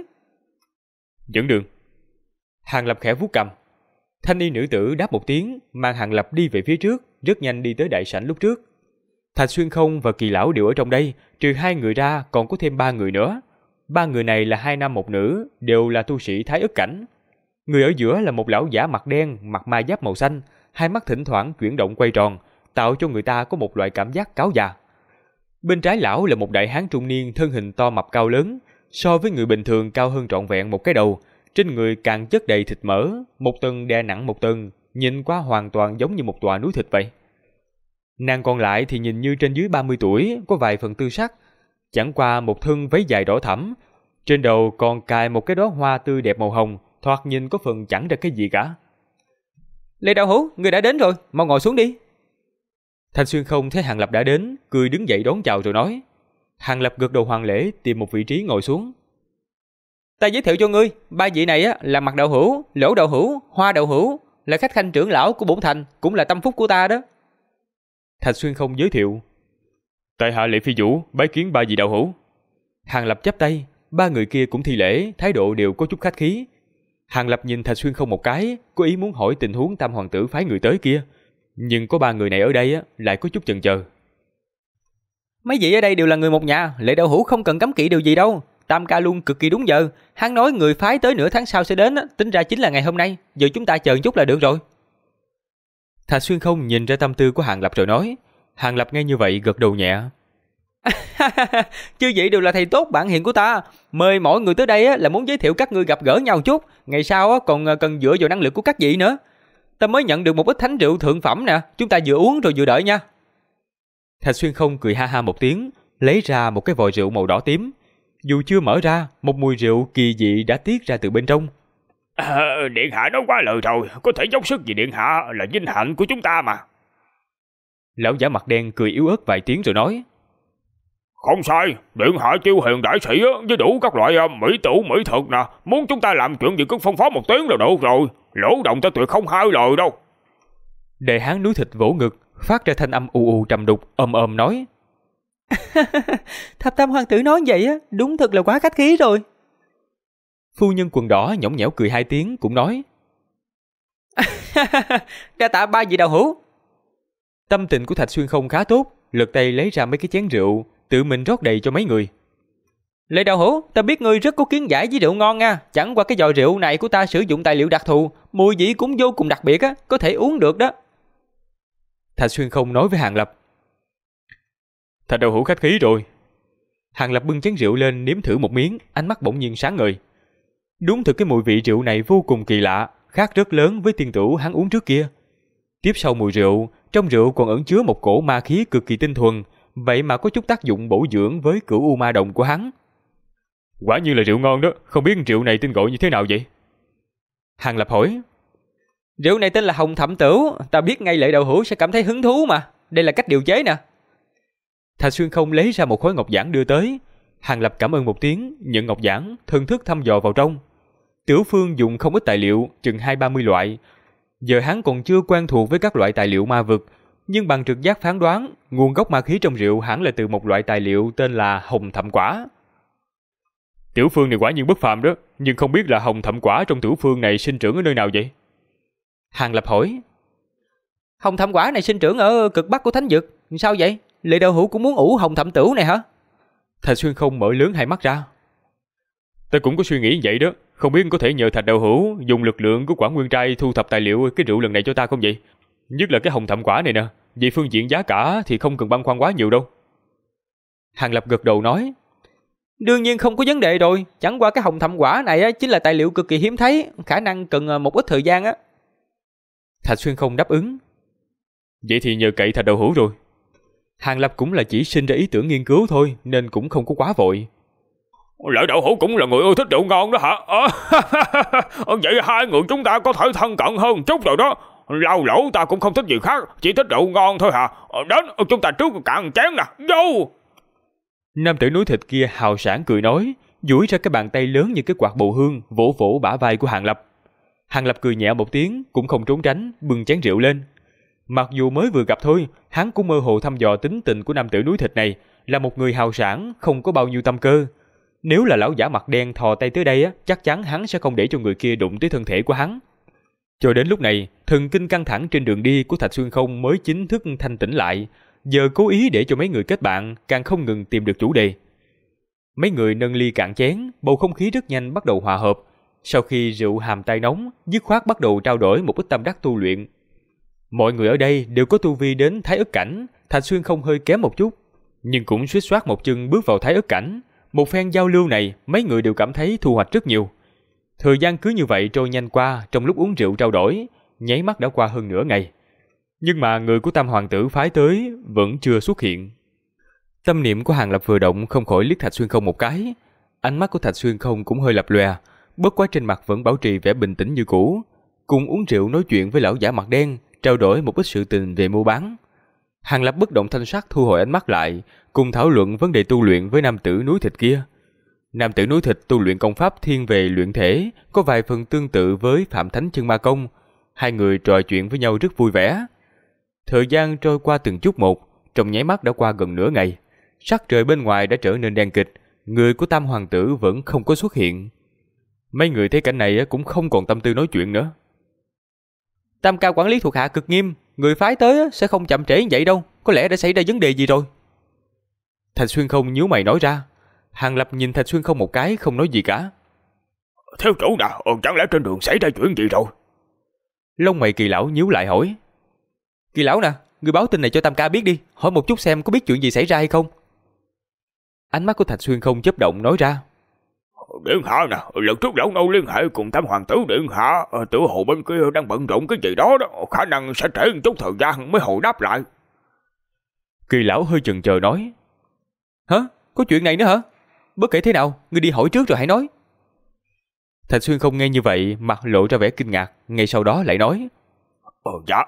Dẫn đường. Hàng Lập khẽ vuốt cằm. Thanh y nữ tử đáp một tiếng, mang Hàng Lập đi về phía trước, rất nhanh đi tới đại sảnh lúc trước. Thạch Xuyên Không và Kỳ lão đều ở trong đây, trừ 2 người ra còn có thêm 3 người nữa. 3 người này là 2 nam 1 nữ, đều là tu sĩ Thái Ức cảnh. Người ở giữa là một lão giả mặt đen, mặc ma giáp màu xanh, hai mắt thỉnh thoảng chuyển động quay tròn, tạo cho người ta có một loại cảm giác cáo già. Bên trái lão là một đại hán trung niên, thân hình to mập cao lớn, so với người bình thường cao hơn trọn vẹn một cái đầu, trên người càng chất đầy thịt mỡ, một tầng đè nặng một tầng, nhìn qua hoàn toàn giống như một tòa núi thịt vậy. Nàng còn lại thì nhìn như trên dưới 30 tuổi, có vài phần tư sắc, chẳng qua một thân váy dài đỏ thẫm, trên đầu còn cài một cái đóa hoa tươi đẹp màu hồng, thoạt nhìn có phần chẳng ra cái gì cả. Lê Đạo Hữu, người đã đến rồi, mau ngồi xuống đi. Thạch Xuyên Không thấy Hàng Lập đã đến, cười đứng dậy đón chào rồi nói. Hàng Lập gật đầu hoàn lễ, tìm một vị trí ngồi xuống. Ta giới thiệu cho ngươi, 3 vị này là Mạc Đạo Hữu, Lỗ Đạo Hữu, Hoa Đạo Hữu, là khách khanh trưởng lão của bổn thành, cũng là tâm phúc của ta đó. Thạch Xuyên Không giới thiệu. Tại hạ Lệ Phi Vũ, bái kiến 3 vị đạo hữu. Hàng Lập chắp tay, 3 người kia cũng thi lễ, thái độ đều có chút khách khí. Hàng Lập nhìn Thạch Xuyên Không một cái, có ý muốn hỏi tình huống Tam hoàng tử phái người tới kia, nhưng có 3 người này ở đây lại có chút chần chờ. Mấy vị ở đây đều là người một nhà, Lệ Đạo Hữu không cần cấm kỵ điều gì đâu. Tam ca luôn cực kỳ đúng giờ, hắn nói người phái tới nửa tháng sau sẽ đến, tính ra chính là ngày hôm nay, giờ chúng ta chờ một chút là được rồi. Thạch Xuyên Không nhìn ra tâm tư của Hàng Lập rồi nói. Hàng Lập nghe như vậy gật đầu nhẹ. Chứ vậy đều là thầy tốt bạn hiền của ta. Mời mọi người tới đây là muốn giới thiệu các ngươi gặp gỡ nhau chút. Ngày sau còn cần dựa vào năng lực của các vị nữa. Ta mới nhận được một ít thánh rượu thượng phẩm nè. Chúng ta vừa uống rồi vừa đợi nha. Thạch Xuyên Không cười ha ha một tiếng, lấy ra một cái vò rượu màu đỏ tím. Dù chưa mở ra, một mùi rượu kỳ dị đã tiết ra từ bên trong. Điện hạ nói quá lời rồi. Có thể dốc sức vì điện hạ là vinh hạnh của chúng ta mà. Lão giả mặt đen cười yếu ớt vài tiếng rồi nói. Không sai, điện hạ chiêu hiền đại sĩ với đủ các loại mỹ tủ mỹ thực nè. Muốn chúng ta làm chuyện gì cứ phân phó một tiếng là được rồi. Lỗ động ta tuyệt không hai lời đâu. Đại hán núi thịt vỗ ngực, phát ra thanh âm u u trầm đục, ồm nói. Thập Tam hoàng tử nói vậy đúng thật là quá khách khí rồi. Phu nhân quần đỏ nhõng nhẽo cười hai tiếng cũng nói. Đa tạ ba vị đạo hữu. Tâm tình của Thạch Xuyên Không khá tốt, lật tay lấy ra mấy cái chén rượu, tự mình rót đầy cho mấy người. Lệ đạo hữu, ta biết ngươi rất có kiến giải với rượu ngon nha. Chẳng qua cái vò rượu này của ta sử dụng tài liệu đặc thù, mùi vị cũng vô cùng đặc biệt có thể uống được đó. Thạch Xuyên Không nói với Hàng Lập. Thạch đạo hữu khách khí rồi. Hàng Lập bưng chén rượu lên nếm thử một miếng, ánh mắt bỗng nhiên sáng ngời. Đúng thực cái mùi vị rượu này vô cùng kỳ lạ, khác rất lớn với tiên tửu hắn uống trước kia. Tiếp sau mùi rượu, trong rượu còn ẩn chứa một cổ ma khí cực kỳ tinh thuần, vậy mà có chút tác dụng bổ dưỡng với cửu u ma đồng của hắn. Quả như là rượu ngon đó, không biết rượu này tên gọi như thế nào vậy? Hàng Lập hỏi. Rượu này tên là Hồng Thẩm Tửu, ta biết ngay Lệ đạo hữu sẽ cảm thấy hứng thú mà, đây là cách điều chế nè. Thạch Xuyên Không lấy ra một khối ngọc giản đưa tới. Hàng Lập cảm ơn một tiếng, nhận ngọc giản, thần thức thăm dò vào trong. Tiểu Phương dùng không ít tài liệu, chừng 20-30 loại. Giờ hắn còn chưa quen thuộc với các loại tài liệu ma vực, nhưng bằng trực giác phán đoán, nguồn gốc ma khí trong rượu hẳn là từ một loại tài liệu tên là Hồng Thẩm Quả. Tiểu Phương này quả nhiên bất phàm đó, nhưng không biết là Hồng Thẩm Quả trong Tiểu Phương này sinh trưởng ở nơi nào vậy? Hàng Lập hỏi. Hồng Thẩm Quả này sinh trưởng ở cực bắc của thánh vực, sao vậy? Lệ đạo hữu cũng muốn ủ Hồng Thẩm Tửu này hả? Thạch Xuyên Không mở lớn hai mắt ra. Ta cũng có suy nghĩ vậy đó, không biết có thể nhờ Thạch đạo hữu dùng lực lượng của Quảng Nguyên trai thu thập tài liệu cái rượu lần này cho ta không vậy? Nhất là cái Hồng Thẩm Quả này nè, về phương diện giá cả thì không cần băn khoăn quá nhiều đâu. Hàng Lập gật đầu nói. Đương nhiên không có vấn đề rồi, chẳng qua cái Hồng Thẩm Quả này chính là tài liệu cực kỳ hiếm thấy, khả năng cần một ít thời gian á. Thạch Xuyên Không đáp ứng. Vậy thì nhờ cậy Thạch đạo hữu rồi. Hàng Lập cũng là chỉ sinh ra ý tưởng nghiên cứu thôi, nên cũng không có quá vội. Lệ đạo hữu cũng là người ưa thích rượu ngon đó hả? Vậy hai người chúng ta có thể thân cận hơn chút rồi đó. Lâu lỗ ta cũng không thích gì khác, chỉ thích rượu ngon thôi hả? Đến, chúng ta trước cạn chén nè, vô! Nam tử núi thịt kia hào sảng cười nói, duỗi ra cái bàn tay lớn như cái quạt bầu hương, vỗ vỗ bả vai của Hàng Lập. Hàng Lập cười nhẹ một tiếng, cũng không trốn tránh, bưng chén rượu lên. Mặc dù mới vừa gặp thôi, hắn cũng mơ hồ thăm dò tính tình của nam tử núi thịt này, là một người hào sảng, không có bao nhiêu tâm cơ. Nếu là lão giả mặt đen thò tay tới đây chắc chắn hắn sẽ không để cho người kia đụng tới thân thể của hắn. Cho đến lúc này, thần kinh căng thẳng trên đường đi của Thạch Xuyên Không mới chính thức thanh tĩnh lại, giờ cố ý để cho mấy người kết bạn, càng không ngừng tìm được chủ đề. Mấy người nâng ly cạn chén, bầu không khí rất nhanh bắt đầu hòa hợp. Sau khi rượu hàm tai nóng, dứt khoát bắt đầu trao đổi một ít tâm đắc tu luyện. Mọi người ở đây đều có tu vi đến Thái Ức cảnh, Thạch Xuyên Không hơi kém một chút, nhưng cũng suýt soát một chân bước vào Thái Ức cảnh. Một phen giao lưu này, mấy người đều cảm thấy thu hoạch rất nhiều. Thời gian cứ như vậy trôi nhanh qua, trong lúc uống rượu trao đổi, nháy mắt đã qua hơn nửa ngày. Nhưng mà người của Tam hoàng tử phái tới vẫn chưa xuất hiện. Tâm niệm của Hàng Lập vừa động, không khỏi liếc Thạch Xuyên Không một cái. Ánh mắt của Thạch Xuyên Không cũng hơi lập lòe, bất quá trên mặt vẫn bảo trì vẻ bình tĩnh như cũ, cùng uống rượu nói chuyện với lão giả mặt đen, trao đổi một ít sự tình về mua bán. Hàng Lập bất động thanh sắc thu hồi ánh mắt lại, cùng thảo luận vấn đề tu luyện với nam tử núi thịt kia. Nam tử núi thịt tu luyện công pháp thiên về luyện thể, có vài phần tương tự với Phạm Thánh Chân Ma Công. Hai người trò chuyện với nhau rất vui vẻ. Thời gian trôi qua từng chút một, trong nháy mắt đã qua gần nửa ngày. Sắc trời bên ngoài đã trở nên đen kịch, người của Tam hoàng tử vẫn không có xuất hiện. Mấy người thấy cảnh này cũng không còn tâm tư nói chuyện nữa. Tam ca quản lý thuộc hạ cực nghiêm, người phái tới sẽ không chậm trễ như vậy đâu, có lẽ đã xảy ra vấn đề gì rồi. Thạch Xuyên Không nhíu mày nói ra. Hàng Lập nhìn Thạch Xuyên Không một cái, không nói gì cả. Thiếu chủ nào, chẳng lẽ trên đường xảy ra chuyện gì rồi? Lông mày Kỳ lão nhíu lại hỏi. Kỳ lão nè, người báo tin này cho Tam ca biết đi, hỏi một chút xem có biết chuyện gì xảy ra hay không. Ánh mắt của Thạch Xuyên Không chớp động nói ra. Điện hạ nè, lần trước lão nô liên hệ cùng tam hoàng tử điện hạ, tử hồ bên kia đang bận rộn cái gì đó đó, khả năng sẽ trễ một chút thời gian mới hồi đáp lại. Kỳ lão hơi chần chờ nói. Hả? Có chuyện này nữa hả? Bất kể thế nào, ngươi đi hỏi trước rồi hãy nói. Thạch Xuyên Không nghe như vậy, mặt lộ ra vẻ kinh ngạc, ngay sau đó lại nói. Dạ.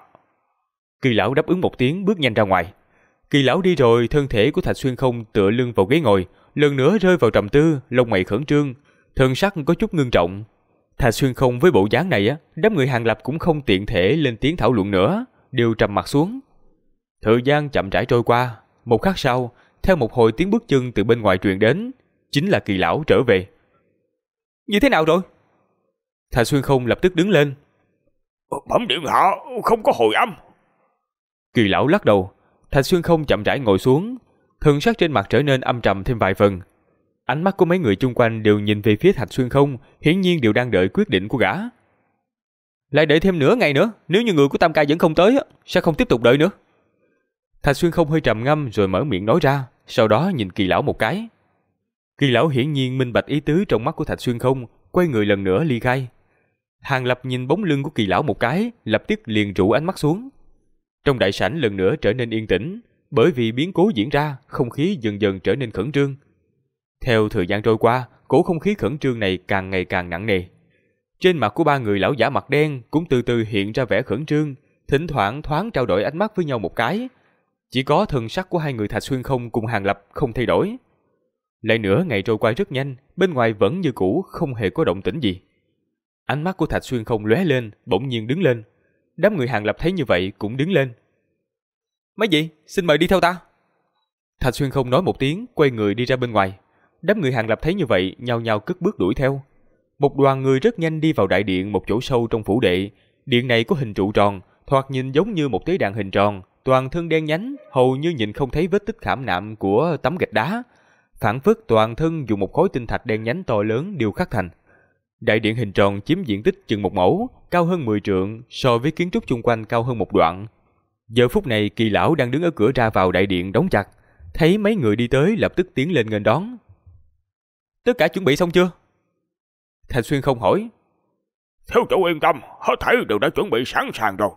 Kỳ lão đáp ứng một tiếng, bước nhanh ra ngoài. Kỳ lão đi rồi, thân thể của Thạch Xuyên Không tựa lưng vào ghế ngồi, lần nữa rơi vào trầm tư, lông mày khẩn trương, thần sắc có chút ngưng trọng. Thạch Xuyên Không với bộ dáng này đám người Hàng Lập cũng không tiện thể lên tiếng thảo luận nữa, đều trầm mặt xuống. Thời gian chậm rãi trôi qua, một khắc sau, theo một hồi tiếng bước chân từ bên ngoài truyền đến, chính là Kỳ lão trở về. Như thế nào rồi? Thạch Xuyên Không lập tức đứng lên. Bẩm điện hạ, không có hồi âm. Kỳ lão lắc đầu. Thạch Xuyên Không chậm rãi ngồi xuống, thần sắc trên mặt trở nên âm trầm thêm vài phần. Ánh mắt của mấy người chung quanh đều nhìn về phía Thạch Xuyên Không, hiển nhiên đều đang đợi quyết định của gã. Lại đợi thêm nửa ngày nữa, nếu như người của Tam Ca vẫn không tới, sẽ không tiếp tục đợi nữa. Thạch Xuyên Không hơi trầm ngâm rồi mở miệng nói ra, sau đó nhìn Kỳ lão một cái. Kỳ lão hiển nhiên minh bạch ý tứ trong mắt của Thạch Xuyên Không, quay người lần nữa ly khai. Hàng Lập nhìn bóng lưng của Kỳ lão một cái, lập tức liền rũ ánh mắt xuống. Trong đại sảnh lần nữa trở nên yên tĩnh, bởi vì biến cố diễn ra, không khí dần dần trở nên khẩn trương. Theo thời gian trôi qua, cổ không khí khẩn trương này càng ngày càng nặng nề. Trên mặt của ba người lão giả mặt đen cũng từ từ hiện ra vẻ khẩn trương, thỉnh thoảng thoáng trao đổi ánh mắt với nhau một cái. Chỉ có thần sắc của hai người Thạch Xuyên Không cùng Hàng Lập không thay đổi. Lại nữa ngày trôi qua rất nhanh, bên ngoài vẫn như cũ không hề có động tĩnh gì. Ánh mắt của Thạch Xuyên Không lóe lên, bỗng nhiên đứng lên. Đám người Hàng Lập thấy như vậy cũng đứng lên. Mấy vị, xin mời đi theo ta. Thạch Xuyên Không nói một tiếng, quay người đi ra bên ngoài. Đám người Hàng Lập thấy như vậy, nhao nhao cất bước đuổi theo. Một đoàn người rất nhanh đi vào đại điện một chỗ sâu trong phủ đệ. Điện này có hình trụ tròn, thoạt nhìn giống như một tế đàn hình tròn, toàn thân đen nhánh, hầu như nhìn không thấy vết tích khảm nạm của tấm gạch đá. Phản phất toàn thân dùng một khối tinh thạch đen nhánh to lớn điêu khắc thành. Đại điện hình tròn chiếm diện tích chừng một mẫu, cao hơn 10 trượng, so với kiến trúc chung quanh cao hơn một đoạn. Giờ phút này Kỳ lão đang đứng ở cửa ra vào đại điện đóng chặt, thấy mấy người đi tới lập tức tiến lên nghênh đón. Tất cả chuẩn bị xong chưa? Thạch Xuyên Không hỏi. Thiếu chủ yên tâm, hết thảy đều đã chuẩn bị sẵn sàng rồi.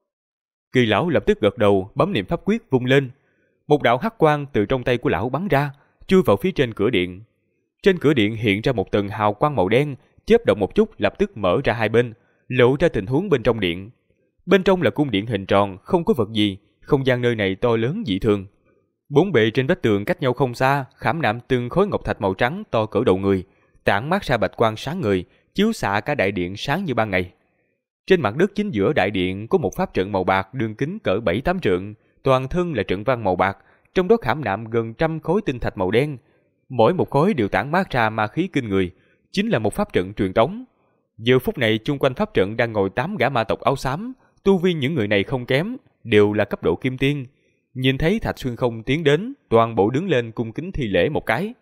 Kỳ lão lập tức gật đầu, bấm niệm pháp quyết vung lên. Một đạo hắc quang từ trong tay của lão bắn ra, chui vào phía trên cửa điện. Trên cửa điện hiện ra một tầng hào quang màu đen, chớp động một chút lập tức mở ra hai bên, lộ ra tình huống bên trong điện. Bên trong là cung điện hình tròn, không có vật gì, không gian nơi này to lớn dị thường. Bốn bề trên vách tường cách nhau không xa, khảm nạm từng khối ngọc thạch màu trắng to cỡ đầu người, tản mát ra bạch quang sáng ngời, chiếu xạ cả đại điện sáng như ban ngày. Trên mặt đất chính giữa đại điện có một pháp trận màu bạc đường kính cỡ 7-8 trượng, toàn thân là trận văn màu bạc, trong đó khảm nạm gần 100 khối tinh thạch màu đen. Mỗi một khối đều tản mát ra ma khí kinh người, chính là một pháp trận truyền tống. Giờ phút này chung quanh pháp trận đang ngồi 8 gã ma tộc áo xám, tu vi những người này không kém, đều là cấp độ kim tiên. Nhìn thấy Thạch Xuyên Không tiến đến, toàn bộ đứng lên cung kính thi lễ một cái.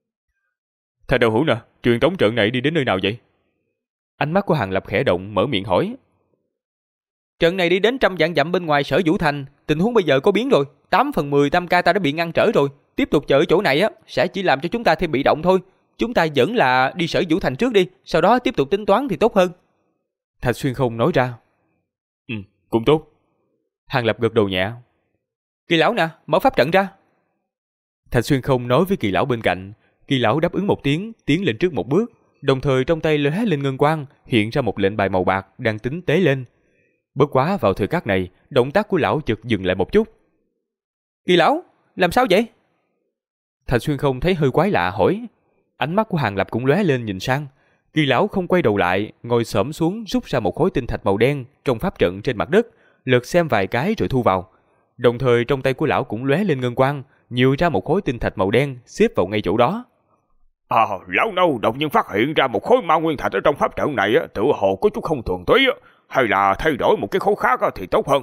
Thạch đạo hữu nè, truyền tống trận này đi đến nơi nào vậy? Ánh mắt của Hàng Lập khẽ động, mở miệng hỏi. Trận này đi đến 100 vạn dặm bên ngoài Sở Vũ Thành, tình huống bây giờ có biến rồi, 8 phần 10 Tam Ca ta đã bị ngăn trở rồi, tiếp tục chờ ở chỗ này sẽ chỉ làm cho chúng ta thêm bị động thôi. Chúng ta vẫn là đi Sở Vũ Thành trước đi, sau đó tiếp tục tính toán thì tốt hơn. Thạch Xuyên Không nói ra. Cũng tốt. Hàng Lập gật đầu nhẹ. Kỳ lão nè, mở pháp trận ra. Thạch Xuyên Không nói với Kỳ lão bên cạnh. Kỳ lão đáp ứng một tiếng, tiến lên trước một bước, đồng thời trong tay lóe lên ngân quang, hiện ra một lệnh bài màu bạc đang tính tế lên. Bất quá vào thời khắc này, động tác của lão chợt dừng lại một chút. Kỳ lão, làm sao vậy? Thạch Xuyên Không thấy hơi quái lạ hỏi. Ánh mắt của Hàng Lập cũng lóe lên nhìn sang. Kỳ lão không quay đầu lại, ngồi xổm xuống rút ra một khối tinh thạch màu đen trong pháp trận trên mặt đất, lật xem vài cái rồi thu vào. Đồng thời trong tay của lão cũng lóe lên ngân quang, nhiều ra một khối tinh thạch màu đen xếp vào ngay chỗ đó. Lão nâu đột nhiên phát hiện ra một khối ma nguyên thạch ở trong pháp trận này, tự hồ có chút không thuần túy, hay là thay đổi một cái khối khác thì tốt hơn.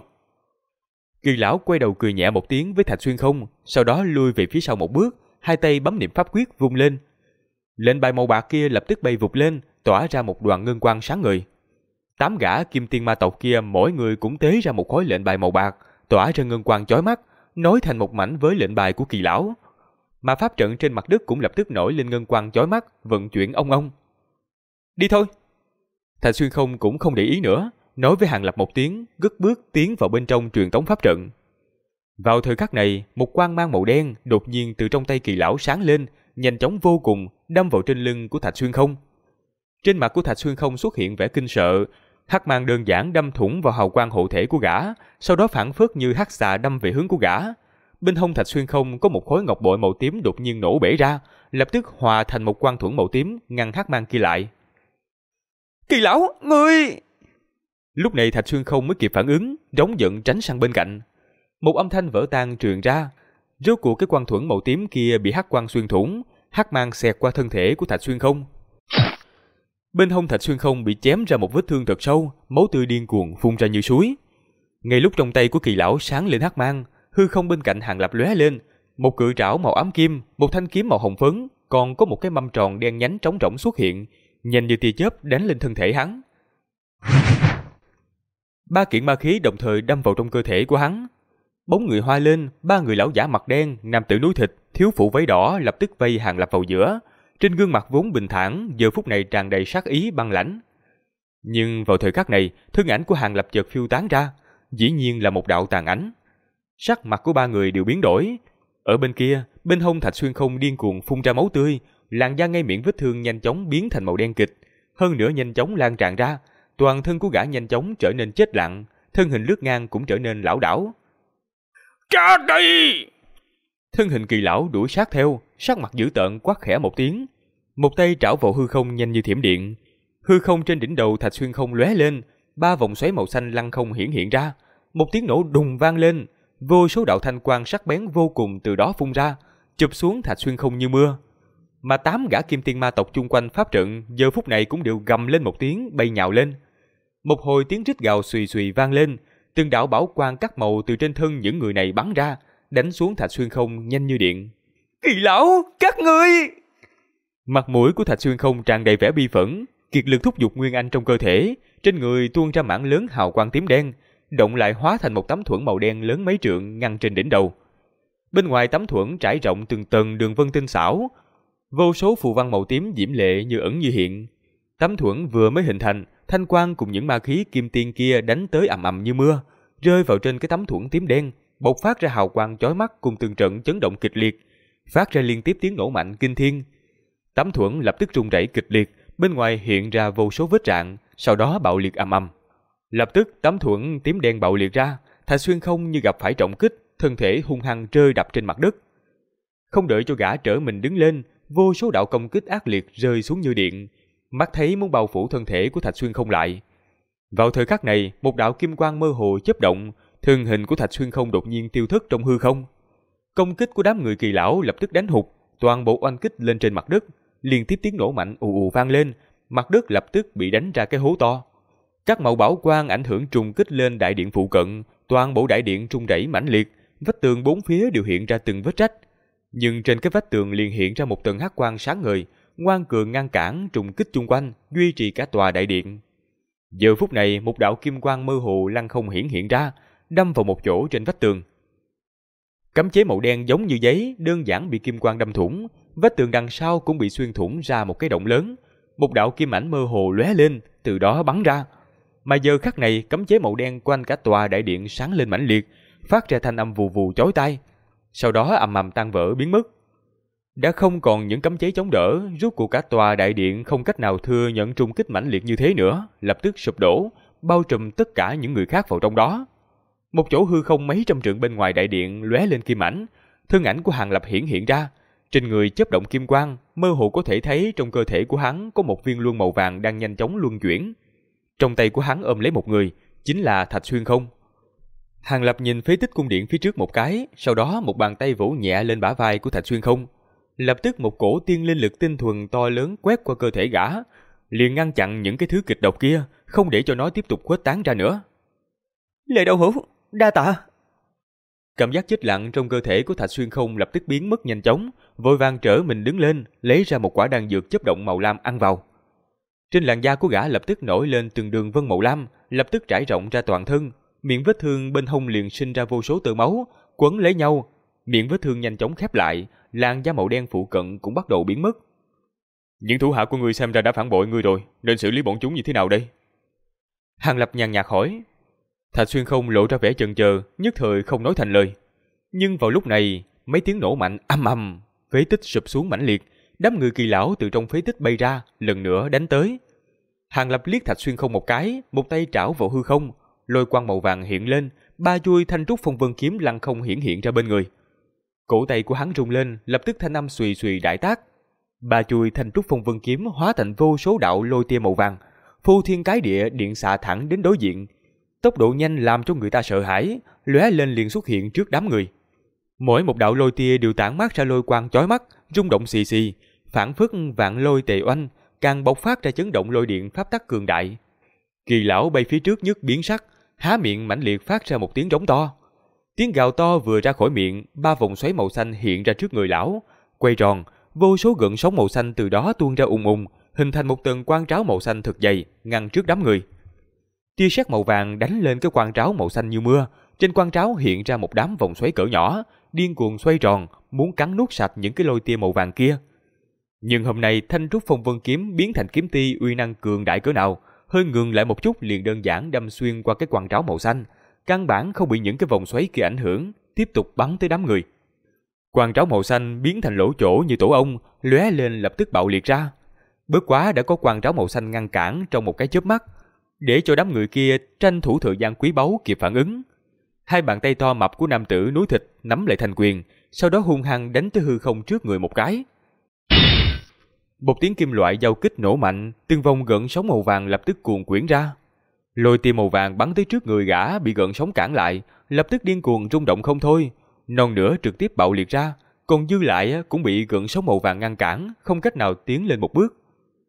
Kỳ lão quay đầu cười nhẹ một tiếng với Thạch Xuyên Không, sau đó lui về phía sau một bước, hai tay bấm niệm pháp quyết vung lên. Lệnh bài màu bạc kia lập tức bay vụt lên, tỏa ra một đoàn ngân quang sáng ngời. 8 gã kim tiên ma tộc kia mỗi người cũng tế ra một khối lệnh bài màu bạc, tỏa ra ngân quang chói mắt, nối thành một mảnh với lệnh bài của Kỳ lão. Mà pháp trận trên mặt đất cũng lập tức nổi lên ngân quang chói mắt, vận chuyển ong ong. Đi thôi. Thạch Xuyên Không cũng không để ý nữa, nói với Hàng Lập một tiếng, cất bước tiến vào bên trong truyền tống pháp trận. Vào thời khắc này, một quang mang màu đen đột nhiên từ trong tay Kỳ lão sáng lên, nhanh chóng vô cùng, đâm vào trên lưng của Thạch Xuyên Không. Trên mặt của Thạch Xuyên Không xuất hiện vẻ kinh sợ, hắc mang đơn giản đâm thủng vào hào quang hộ thể của gã, sau đó phản phất như hắc xà đâm về hướng của gã. Bên hông Thạch Xuyên Không có một khối ngọc bội màu tím đột nhiên nổ bể ra, lập tức hòa thành một quang thuẫn màu tím ngăn hắc mang kia lại. Kỳ lão, ngươi! Lúc này Thạch Xuyên Không mới kịp phản ứng, rống giận tránh sang bên cạnh. Một âm thanh vỡ tan truyền ra, rốt cuộc cái quang thuẫn màu tím kia bị hắc quang xuyên thủng, hắc mang xẹt qua thân thể của Thạch Xuyên Không. Bên hông Thạch Xuyên Không bị chém ra một vết thương thật sâu, máu tươi điên cuồng phun ra như suối. Ngay lúc trong tay của Kỳ lão sáng lên hắc mang, hư không bên cạnh Hàng Lập lóe lên, một cự trảo màu ám kim, một thanh kiếm màu hồng phấn, còn có một cái mâm tròn đen nhánh trống rỗng xuất hiện, nhanh như tia chớp đánh lên thân thể hắn. Ba kiện ma khí đồng thời đâm vào trong cơ thể của hắn. Bóng người hoa lên, ba người lão giả mặt đen, nam tử núi thịt, thiếu phụ váy đỏ lập tức vây Hàng Lập vào giữa. Trên gương mặt vốn bình thản, giờ phút này tràn đầy sát ý băng lãnh. Nhưng vào thời khắc này, thân ảnh của Hàng Lập chợt phiêu tán ra, dĩ nhiên là một đạo tàn ảnh. Sắc mặt của ba người đều biến đổi. Ở bên kia, bên hông Thạch Xuyên Không điên cuồng phun ra máu tươi, làn da ngay miệng vết thương nhanh chóng biến thành màu đen kịch, hơn nữa nhanh chóng lan tràn ra, toàn thân của gã nhanh chóng trở nên chết lặng, thân hình lướt ngang cũng trở nên lảo đảo. Chết đi! Thân hình Kỳ lão đuổi sát theo, sắc mặt dữ tợn quát khẽ một tiếng, một tay trảo vào hư không nhanh như thiểm điện. Hư không trên đỉnh đầu Thạch Xuyên Không lóe lên, ba vòng xoáy màu xanh lăng không hiển hiện ra, một tiếng nổ đùng vang lên, vô số đạo thanh quang sắc bén vô cùng từ đó phun ra, chụp xuống Thạch Xuyên Không như mưa. Mà 8 gã kim tiên ma tộc chung quanh pháp trận giờ phút này cũng đều gầm lên một tiếng, bay nhào lên. Một hồi tiếng rít gào xùy xùy vang lên, từng đạo bảo quang các màu từ trên thân những người này bắn ra, đánh xuống Thạch Xuyên Không nhanh như điện. Kỳ lão, các ngươi! Mặt mũi của Thạch Xuyên Không tràn đầy vẻ bi phẫn, kiệt lực thúc giục nguyên anh trong cơ thể, trên người tuôn ra mảng lớn hào quang tím đen, động lại hóa thành một tấm thuẫn màu đen lớn mấy trượng ngăn trên đỉnh đầu. Bên ngoài tấm thuẫn trải rộng từng tầng đường vân tinh xảo, vô số phù văn màu tím diễm lệ như ẩn như hiện. Tấm thuẫn vừa mới hình thành, thanh quang cùng những ma khí kim tiên kia đánh tới ầm ầm như mưa, rơi vào trên cái tấm thuẫn tím đen, bộc phát ra hào quang chói mắt cùng từng trận chấn động kịch liệt, phát ra liên tiếp tiếng nổ mạnh kinh thiên. Tấm thuẫn lập tức rung rẩy kịch liệt, bên ngoài hiện ra vô số vết rạn, sau đó bạo liệt ầm ầm. Lập tức tấm thuẫn tím đen bạo liệt ra, Thạch Xuyên Không như gặp phải trọng kích, thân thể hung hăng rơi đập trên mặt đất. Không đợi cho gã trở mình đứng lên, vô số đạo công kích ác liệt rơi xuống như điện, mắt thấy muốn bao phủ thân thể của Thạch Xuyên Không lại. Vào thời khắc này, một đạo kim quang mơ hồ chớp động, thân hình của Thạch Xuyên Không đột nhiên tiêu thất trong hư không. Công kích của đám người Kỳ lão lập tức đánh hụt, toàn bộ oanh kích lên trên mặt đất, liên tiếp tiếng nổ mạnh ù ù vang lên, mặt đất lập tức bị đánh ra cái hố to. Các màu bảo quang ảnh hưởng trùng kích lên đại điện phụ cận, toàn bộ đại điện rung rẩy mãnh liệt, vách tường bốn phía đều hiện ra từng vết rách. Nhưng trên cái vách tường liền hiện ra một tầng hắc quang sáng ngời, ngoan cường ngăn cản trùng kích chung quanh, duy trì cả tòa đại điện. Giờ phút này, một đạo kim quang mơ hồ lăng không hiển hiện ra, đâm vào một chỗ trên vách tường. Cấm chế màu đen giống như giấy, đơn giản bị kim quang đâm thủng, vách tường đằng sau cũng bị xuyên thủng ra một cái động lớn. Một đạo kim ảnh mơ hồ lóe lên, từ đó bắn ra. Mà giờ khắc này, cấm chế màu đen quanh cả tòa đại điện sáng lên mãnh liệt, phát ra thanh âm vù vù chói tai. Sau đó ầm ầm tan vỡ biến mất. Đã không còn những cấm chế chống đỡ, rốt cuộc cả tòa đại điện không cách nào thừa nhận trùng kích mãnh liệt như thế nữa, lập tức sụp đổ, bao trùm tất cả những người khác vào trong đó. Một chỗ hư không mấy trăm trượng bên ngoài đại điện lóe lên kim ảnh, thân ảnh của Hàng Lập hiển hiện ra, trên người chớp động kim quang, mơ hồ có thể thấy trong cơ thể của hắn có một viên luân màu vàng đang nhanh chóng luân chuyển. Trong tay của hắn ôm lấy một người, chính là Thạch Xuyên Không. Hàng Lập nhìn phế tích cung điện phía trước một cái, sau đó một bàn tay vỗ nhẹ lên bả vai của Thạch Xuyên Không. Lập tức một cổ tiên linh lực tinh thuần to lớn quét qua cơ thể gã, liền ngăn chặn những cái thứ kịch độc kia, không để cho nó tiếp tục khuếch tán ra nữa. Lệ Đạo Hữu, đa tạ. Cảm giác chết lặng trong cơ thể của Thạch Xuyên Không lập tức biến mất nhanh chóng, vội vàng trở mình đứng lên, lấy ra một quả đan dược chớp động màu lam ăn vào. Trên làn da của gã lập tức nổi lên từng đường vân màu lam, lập tức trải rộng ra toàn thân, miệng vết thương bên hông liền sinh ra vô số tơ máu, quấn lấy nhau, miệng vết thương nhanh chóng khép lại, làn da màu đen phụ cận cũng bắt đầu biến mất. Những thủ hạ của ngươi xem ra đã phản bội ngươi rồi, nên xử lý bọn chúng như thế nào đây? Hàng Lập nhàn nhạt hỏi. Thạch Xuyên Không lộ ra vẻ chần chờ, nhất thời không nói thành lời. Nhưng vào lúc này, mấy tiếng nổ mạnh ầm ầm, phế tích sụp xuống mãnh liệt, đám người Kỳ lão từ trong phế tích bay ra, lần nữa đánh tới. Hàng Lập liếc Thạch Xuyên Không một cái, một tay trảo vào hư không, lôi quang màu vàng hiện lên, 3 chuôi thanh trúc phong vân kiếm lăng không hiện ra bên người. Cổ tay của hắn rung lên, lập tức thanh âm xùy xùy đại tác. 3 chuôi thanh trúc phong vân kiếm hóa thành vô số đạo lôi tia màu vàng, phô thiên cái địa điện xạ thẳng đến đối diện. Tốc độ nhanh làm cho người ta sợ hãi, lóe lên liền xuất hiện trước đám người. Mỗi một đạo lôi tia đều tản mát ra lôi quang chói mắt, rung động xì xì, phảng phất vạn lôi tề oanh, càng bộc phát ra chấn động lôi điện pháp tắc cường đại. Kỳ lão bay phía trước nhất biến sắc, há miệng mãnh liệt phát ra một tiếng rống to. Tiếng gào to vừa ra khỏi miệng, 3 vòng xoáy màu xanh hiện ra trước người lão, quay tròn, vô số gợn sóng màu xanh từ đó tuôn ra ùng ùng, hình thành một tầng quang tráo màu xanh thật dày, ngăn trước đám người. Tia sét màu vàng đánh lên cái quang tráo màu xanh như mưa, trên quang tráo hiện ra một đám vòng xoáy cỡ nhỏ, điên cuồng xoay tròn, muốn cắn nuốt sạch những cái lôi tia màu vàng kia. Nhưng hôm nay thanh trúc phong vân kiếm biến thành kiếm ti uy năng cường đại cỡ nào, hơi ngừng lại một chút liền đơn giản đâm xuyên qua cái quang tráo màu xanh, căn bản không bị những cái vòng xoáy kia ảnh hưởng, tiếp tục bắn tới đám người. Quang tráo màu xanh biến thành lỗ chỗ như tổ ong, lóe lên lập tức bạo liệt ra. Bất quá đã có quang tráo màu xanh ngăn cản trong một cái chớp mắt, để cho đám người kia tranh thủ thời gian quý báu kịp phản ứng. Hai bàn tay to mập của nam tử núi thịt nắm lại thành quyền, sau đó hung hăng đánh tới hư không trước người một cái. Một tiếng kim loại giao kích nổ mạnh, từng vòng gợn sóng màu vàng lập tức cuồn quyển ra. Lôi tia màu vàng bắn tới trước người gã bị gợn sóng cản lại, lập tức điên cuồng rung động không thôi, non nửa trực tiếp bạo liệt ra, còn dư lại cũng bị gợn sóng màu vàng ngăn cản, không cách nào tiến lên một bước.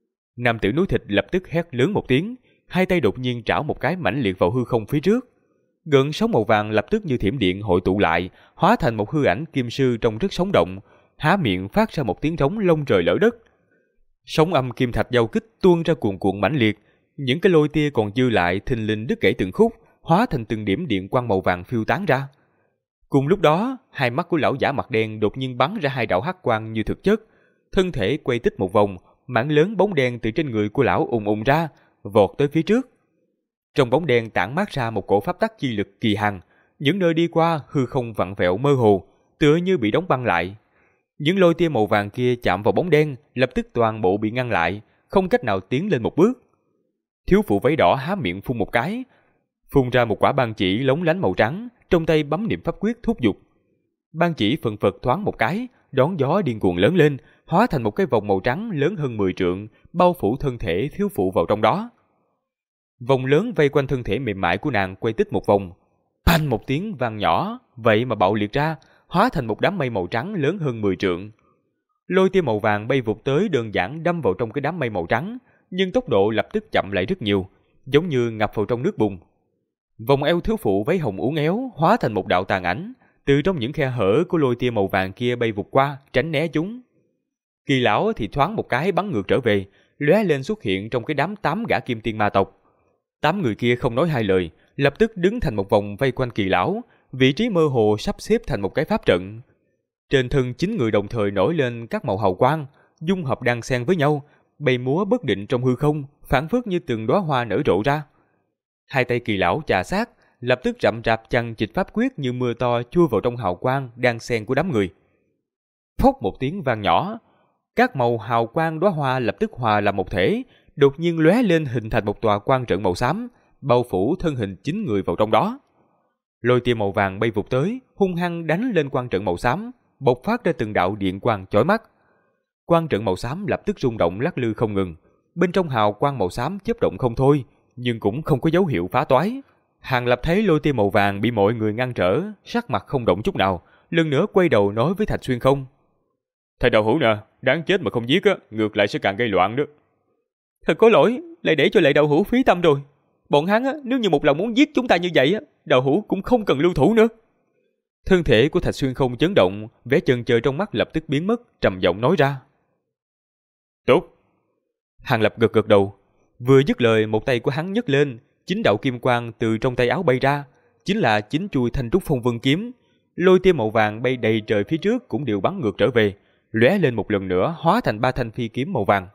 Nam tử núi thịt lập tức hét lớn một tiếng, hai tay đột nhiên trảo một cái mãnh liệt vào hư không phía trước. Gợn sóng màu vàng lập tức như thiểm điện hội tụ lại, hóa thành một hư ảnh kim sư trông rất sống động, há miệng phát ra một tiếng trống lông trời lở đất. Sóng âm kim thạch giao kích tuôn ra cuồn cuộn mãnh liệt, những cái lôi tia còn dư lại thình lình đứt gãy từng khúc, hóa thành từng điểm điện quang màu vàng phiêu tán ra. Cùng lúc đó, hai mắt của lão giả mặt đen đột nhiên bắn ra hai đạo hắc quang như thực chất, thân thể quay tích một vòng, mảng lớn bóng đen từ trên người của lão ùn ra, vọt tới phía trước. Trong bóng đen tản mát ra một cổ pháp tắc chi lực kỳ hằng, những nơi đi qua hư không vặn vẹo mơ hồ, tựa như bị đóng băng lại. Những lôi tia màu vàng kia chạm vào bóng đen, lập tức toàn bộ bị ngăn lại, không cách nào tiến lên một bước. Thiếu phụ váy đỏ há miệng phun một cái, phun ra một quả ban chỉ lóng lánh màu trắng, trong tay bấm niệm pháp quyết thúc giục. Ban chỉ phần phật thoáng một cái, đón gió điên cuồng lớn lên, hóa thành một cái vòng màu trắng lớn hơn 10 trượng, bao phủ thân thể thiếu phụ vào trong đó. Vòng lớn vây quanh thân thể mềm mại của nàng quay tích một vòng, phanh một tiếng vang nhỏ, vậy mà bạo liệt ra, hóa thành một đám mây màu trắng lớn hơn 10 trượng. Lôi tia màu vàng bay vụt tới đơn giản đâm vào trong cái đám mây màu trắng, nhưng tốc độ lập tức chậm lại rất nhiều, giống như ngập vào trong nước bùn. Vòng eo thiếu phụ váy hồng uốn éo hóa thành một đạo tàn ảnh, từ trong những khe hở của lôi tia màu vàng kia bay vụt qua, tránh né chúng. Kỳ lão thì thoáng một cái bắn ngược trở về, lóe lên xuất hiện trong cái đám 8 gã kim tiên ma tộc. 8 người kia không nói hai lời, lập tức đứng thành một vòng vây quanh Kỳ lão, vị trí mơ hồ sắp xếp thành một cái pháp trận. Trên thân 9 người đồng thời nổi lên các màu hào quang, dung hợp đan xen với nhau, bay múa bất định trong hư không, phảng phất như từng đóa hoa nở rộ ra. Hai tay Kỳ lão chà sát, lập tức rậm rạp chằng chịt pháp quyết như mưa to chui vào trong hào quang đan xen của đám người. Phốc một tiếng vang nhỏ, các màu hào quang đóa hoa lập tức hòa làm một thể, đột nhiên lóe lên hình thành một tòa quang trận màu xám, bao phủ thân hình 9 người vào trong đó. Lôi tia màu vàng bay vụt tới, hung hăng đánh lên quang trận màu xám, bộc phát ra từng đạo điện quang chói mắt. Quang trận màu xám lập tức rung động lắc lư không ngừng, bên trong hào quang màu xám chớp động không thôi, nhưng cũng không có dấu hiệu phá toái. Hàng Lập thấy lôi tia màu vàng bị mọi người ngăn trở, sắc mặt không động chút nào, lần nữa quay đầu nói với Thạch Xuyên Không: "Thầy đạo hữu nè, đáng chết mà không giết á, ngược lại sẽ càng gây loạn đó." "Thật có lỗi, lại để cho Lệ đạo hữu phí tâm rồi. Bọn hắn á, nếu như một lòng muốn giết chúng ta như vậy á, đạo hữu cũng không cần lưu thủ nữa." Thân thể của Thạch Xuyên Không chấn động, vẻ chần chờ trong mắt lập tức biến mất, trầm giọng nói ra: "Tốt." Hàng Lập gật gật đầu, vừa dứt lời một tay của hắn nhấc lên, 9 đạo kim quang từ trong tay áo bay ra, chính là 9 chuôi thanh trúc phong vân kiếm, Lôi tia màu vàng bay đầy trời phía trước cũng đều bắn ngược trở về, lóe lên một lần nữa hóa thành 3 thanh phi kiếm màu vàng.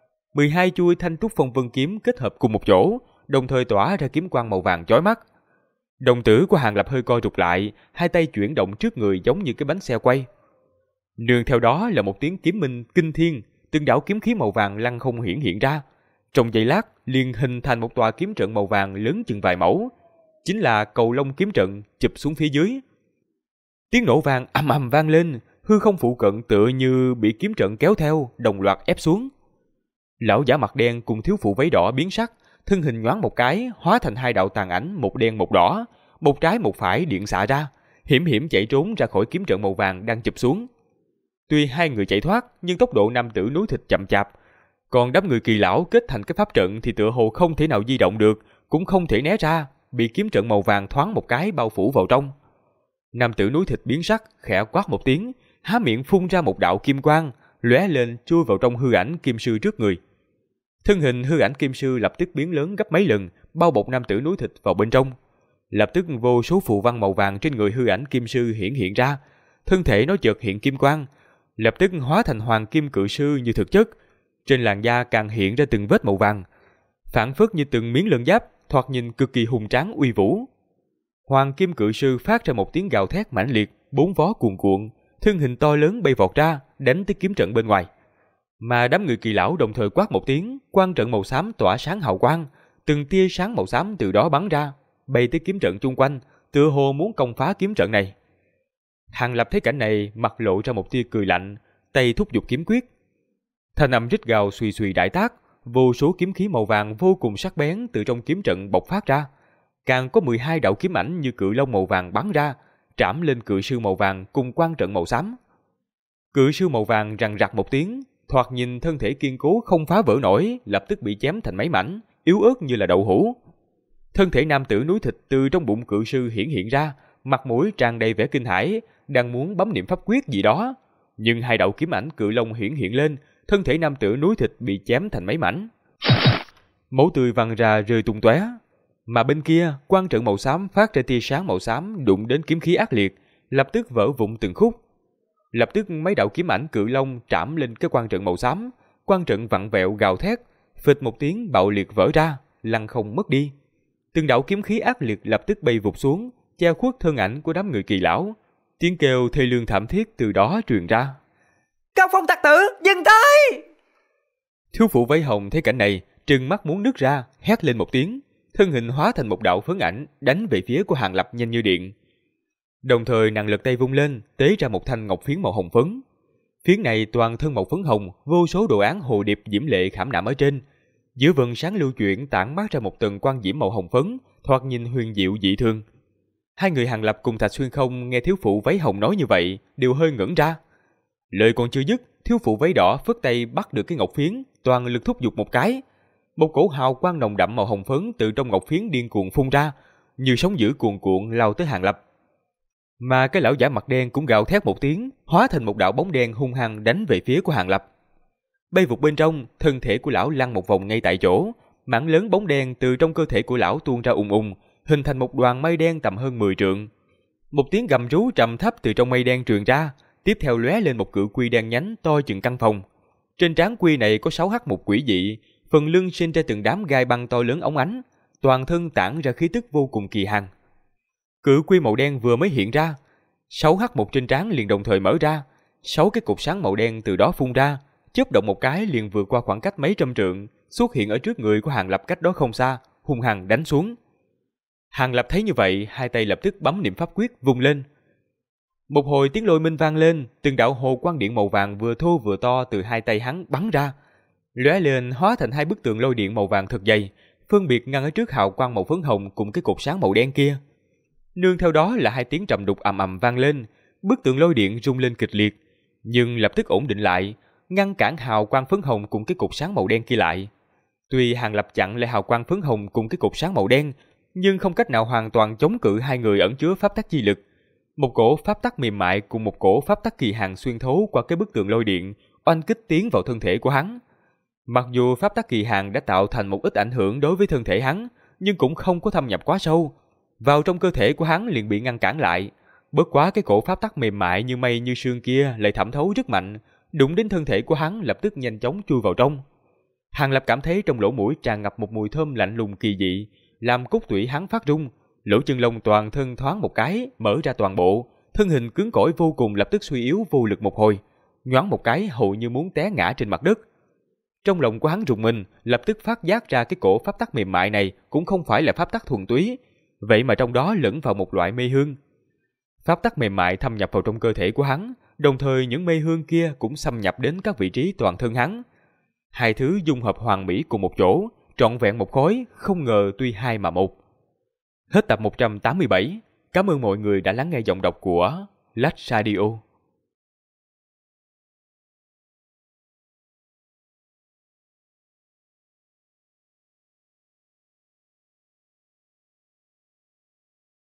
12 chuôi thanh trúc phong vân kiếm kết hợp cùng một chỗ, đồng thời tỏa ra kiếm quang màu vàng chói mắt. Đồng tử của Hàng Lập hơi co rụt lại, hai tay chuyển động trước người giống như cái bánh xe quay. Nương theo đó là một tiếng kiếm minh kinh thiên, từng đạo kiếm khí màu vàng lăng không hiển hiện ra. Trong giây lát, liền hình thành một tòa kiếm trận màu vàng lớn chừng vài mẫu, chính là Cầu Long kiếm trận chụp xuống phía dưới. Tiếng nổ vang ầm ầm vang lên, hư không phụ cận tựa như bị kiếm trận kéo theo, đồng loạt ép xuống. Lão giả mặt đen cùng thiếu phụ váy đỏ biến sắc, thân hình nhoáng một cái, hóa thành 2 đạo tàn ảnh, một đen một đỏ, một trái một phải điện xạ ra, hiểm hiểm chạy trốn ra khỏi kiếm trận màu vàng đang chụp xuống. Tuy hai người chạy thoát, nhưng tốc độ nam tử núi thịt chậm chạp, còn đám người Kỳ lão kết thành cái pháp trận thì tựa hồ không thể nào di động được, cũng không thể né ra, bị kiếm trận màu vàng thoáng một cái bao phủ vào trong. Nam tử núi thịt biến sắc, khẽ quát một tiếng, há miệng phun ra một đạo kim quang, lóe lên chui vào trong hư ảnh kim sư trước người. Thân hình hư ảnh kim sư lập tức biến lớn gấp mấy lần, bao bọc nam tử núi thịt vào bên trong. Lập tức vô số phù văn màu vàng trên người hư ảnh kim sư hiển hiện ra, thân thể nó chợt hiện kim quang, lập tức hóa thành hoàng kim cự sư như thực chất. Trên làn da càng hiện ra từng vết màu vàng, phảng phất như từng miếng lân giáp, thoạt nhìn cực kỳ hùng tráng uy vũ. Hoàng kim cự sư phát ra một tiếng gào thét mãnh liệt, 4 vó cuồn cuộn, thân hình to lớn bay vọt ra, đánh tới kiếm trận bên ngoài. Mà đám người Kỳ lão đồng thời quát một tiếng, quang trận màu xám tỏa sáng hào quang, từng tia sáng màu xám từ đó bắn ra, bay tới kiếm trận chung quanh, tựa hồ muốn công phá kiếm trận này. Hàng Lập thấy cảnh này, mặt lộ ra một tia cười lạnh, tay thúc giục kiếm quyết. Thanh âm rít gào suy suy đại tác, vô số kiếm khí màu vàng vô cùng sắc bén từ trong kiếm trận bộc phát ra, càng có 12 đạo kiếm ảnh như cự long màu vàng bắn ra, trảm lên cự sư màu vàng cùng quang trận màu xám. Cự sư màu vàng rằn rặc một tiếng, thoạt nhìn thân thể kiên cố không phá vỡ nổi, lập tức bị chém thành mấy mảnh, yếu ớt như là đậu hũ. Thân thể nam tử núi thịt từ trong bụng cự sư hiển hiện ra, mặt mũi tràn đầy vẻ kinh hãi, đang muốn bấm niệm pháp quyết gì đó, nhưng 2 đạo kiếm ảnh cự long hiển hiện lên, thân thể nam tử núi thịt bị chém thành mấy mảnh. Máu tươi văng ra rơi tung tóe. Mà bên kia, quang trận màu xám phát ra tia sáng màu xám đụng đến kiếm khí ác liệt, lập tức vỡ vụn từng khúc. Lập tức mấy đạo kiếm ảnh cự long trảm lên cái quang trận màu xám, quang trận vặn vẹo gào thét, phịch một tiếng bạo liệt vỡ ra, lăn không mất đi. Từng đạo kiếm khí ác liệt lập tức bay vụt xuống, che khuất thân ảnh của đám người Kỳ lão. Tiếng kêu thê lương thảm thiết từ đó truyền ra. Cao Phong tặc tử, dừng tay! Thiếu phụ váy hồng thấy cảnh này, trừng mắt muốn nứt ra, hét lên một tiếng, thân hình hóa thành một đạo phấn ảnh đánh về phía của Hàng Lập nhanh như điện. Đồng thời nàng lật tay vung lên, tế ra một thanh ngọc phiến màu hồng phấn. Phiến này toàn thân màu phấn hồng, vô số đồ án hồ điệp diễm lệ khảm nạm ở trên. Giữa vầng sáng lưu chuyển tản mát ra một tầng quang diễm màu hồng phấn, thoạt nhìn huyền diệu dị thường. Hai người Hàng Lập cùng Thạch Xuyên Không nghe thiếu phụ váy hồng nói như vậy, đều hơi ngẩn ra. Lời còn chưa dứt, thiếu phụ váy đỏ phất tay bắt được cái ngọc phiến, toàn lực thúc giục một cái. Một cổ hào quang nồng đậm màu hồng phấn từ trong ngọc phiến điên cuồng phun ra, như sóng dữ cuồn cuộn lao tới Hàng Lập. Mà cái lão giả mặt đen cũng gào thét một tiếng, hóa thành một đạo bóng đen hung hăng đánh về phía của Hàng Lập. Bay vụt bên trong, thân thể của lão lăn một vòng ngay tại chỗ, mảng lớn bóng đen từ trong cơ thể của lão tuôn ra ùng ùng, hình thành một đoàn mây đen tầm hơn 10 trượng. Một tiếng gầm rú trầm thấp từ trong mây đen truyền ra, tiếp theo lóe lên một cự quy đen nhánh to chừng căn phòng. Trên trán quy này có 6 hắc mục quỷ dị, phần lưng sinh ra từng đám gai băng to lớn óng ánh, toàn thân tản ra khí tức vô cùng kỳ hàn. Cự quy màu đen vừa mới hiện ra, 6 hắc mục trên trán liền đồng thời mở ra, 6 cái cục sáng màu đen từ đó phun ra, chớp động một cái liền vượt qua khoảng cách mấy trăm trượng, xuất hiện ở trước người của Hàng Lập cách đó không xa, hung hăng đánh xuống. Hàng Lập thấy như vậy, hai tay lập tức bấm niệm pháp quyết vung lên. Một hồi tiếng lôi minh vang lên, từng đạo hồ quang điện màu vàng vừa thô vừa to từ hai tay hắn bắn ra, lóe lên hóa thành 2 bức tường lôi điện màu vàng thật dày, phân biệt ngăn ở trước hào quang màu phấn hồng cùng cái cột sáng màu đen kia. Nương theo đó là 2 tiếng trầm đục ầm ầm vang lên, bức tường lôi điện rung lên kịch liệt, nhưng lập tức ổn định lại, ngăn cản hào quang phấn hồng cùng cái cột sáng màu đen kia lại. Tuy Hàng Lập chặn lại hào quang phấn hồng cùng cái cột sáng màu đen, nhưng không cách nào hoàn toàn chống cự hai người ẩn chứa pháp tắc chi lực. Một cổ pháp tắc mềm mại cùng một cổ pháp tắc kỳ hàn xuyên thấu qua cái bức tường lôi điện, oanh kích tiến vào thân thể của hắn. Mặc dù pháp tắc kỳ hàn đã tạo thành một ít ảnh hưởng đối với thân thể hắn, nhưng cũng không có thâm nhập quá sâu. Vào trong cơ thể của hắn liền bị ngăn cản lại. Bất quá cái cổ pháp tắc mềm mại như mây như sương kia lại thẩm thấu rất mạnh, đụng đến thân thể của hắn lập tức nhanh chóng chui vào trong. Hàng Lập cảm thấy trong lỗ mũi tràn ngập một mùi thơm lạnh lùng kỳ dị, làm cốt tủy hắn phát rung, lỗ chân lông toàn thân thoáng một cái, mở ra toàn bộ, thân hình cứng cỏi vô cùng lập tức suy yếu vô lực một hồi, nhoáng một cái hầu như muốn té ngã trên mặt đất. Trong lòng của hắn rùng mình, lập tức phát giác ra cái cổ pháp tắc mềm mại này cũng không phải là pháp tắc thuần túy, vậy mà trong đó lẫn vào một loại mê hương. Pháp tắc mềm mại thâm nhập vào trong cơ thể của hắn, đồng thời những mê hương kia cũng xâm nhập đến các vị trí toàn thân hắn. Hai thứ dung hợp hoàn mỹ cùng một chỗ, trọn vẹn một khối, không ngờ tuy hai mà một. Hết tập 187. Cảm ơn mọi người đã lắng nghe giọng đọc của Lách Radio.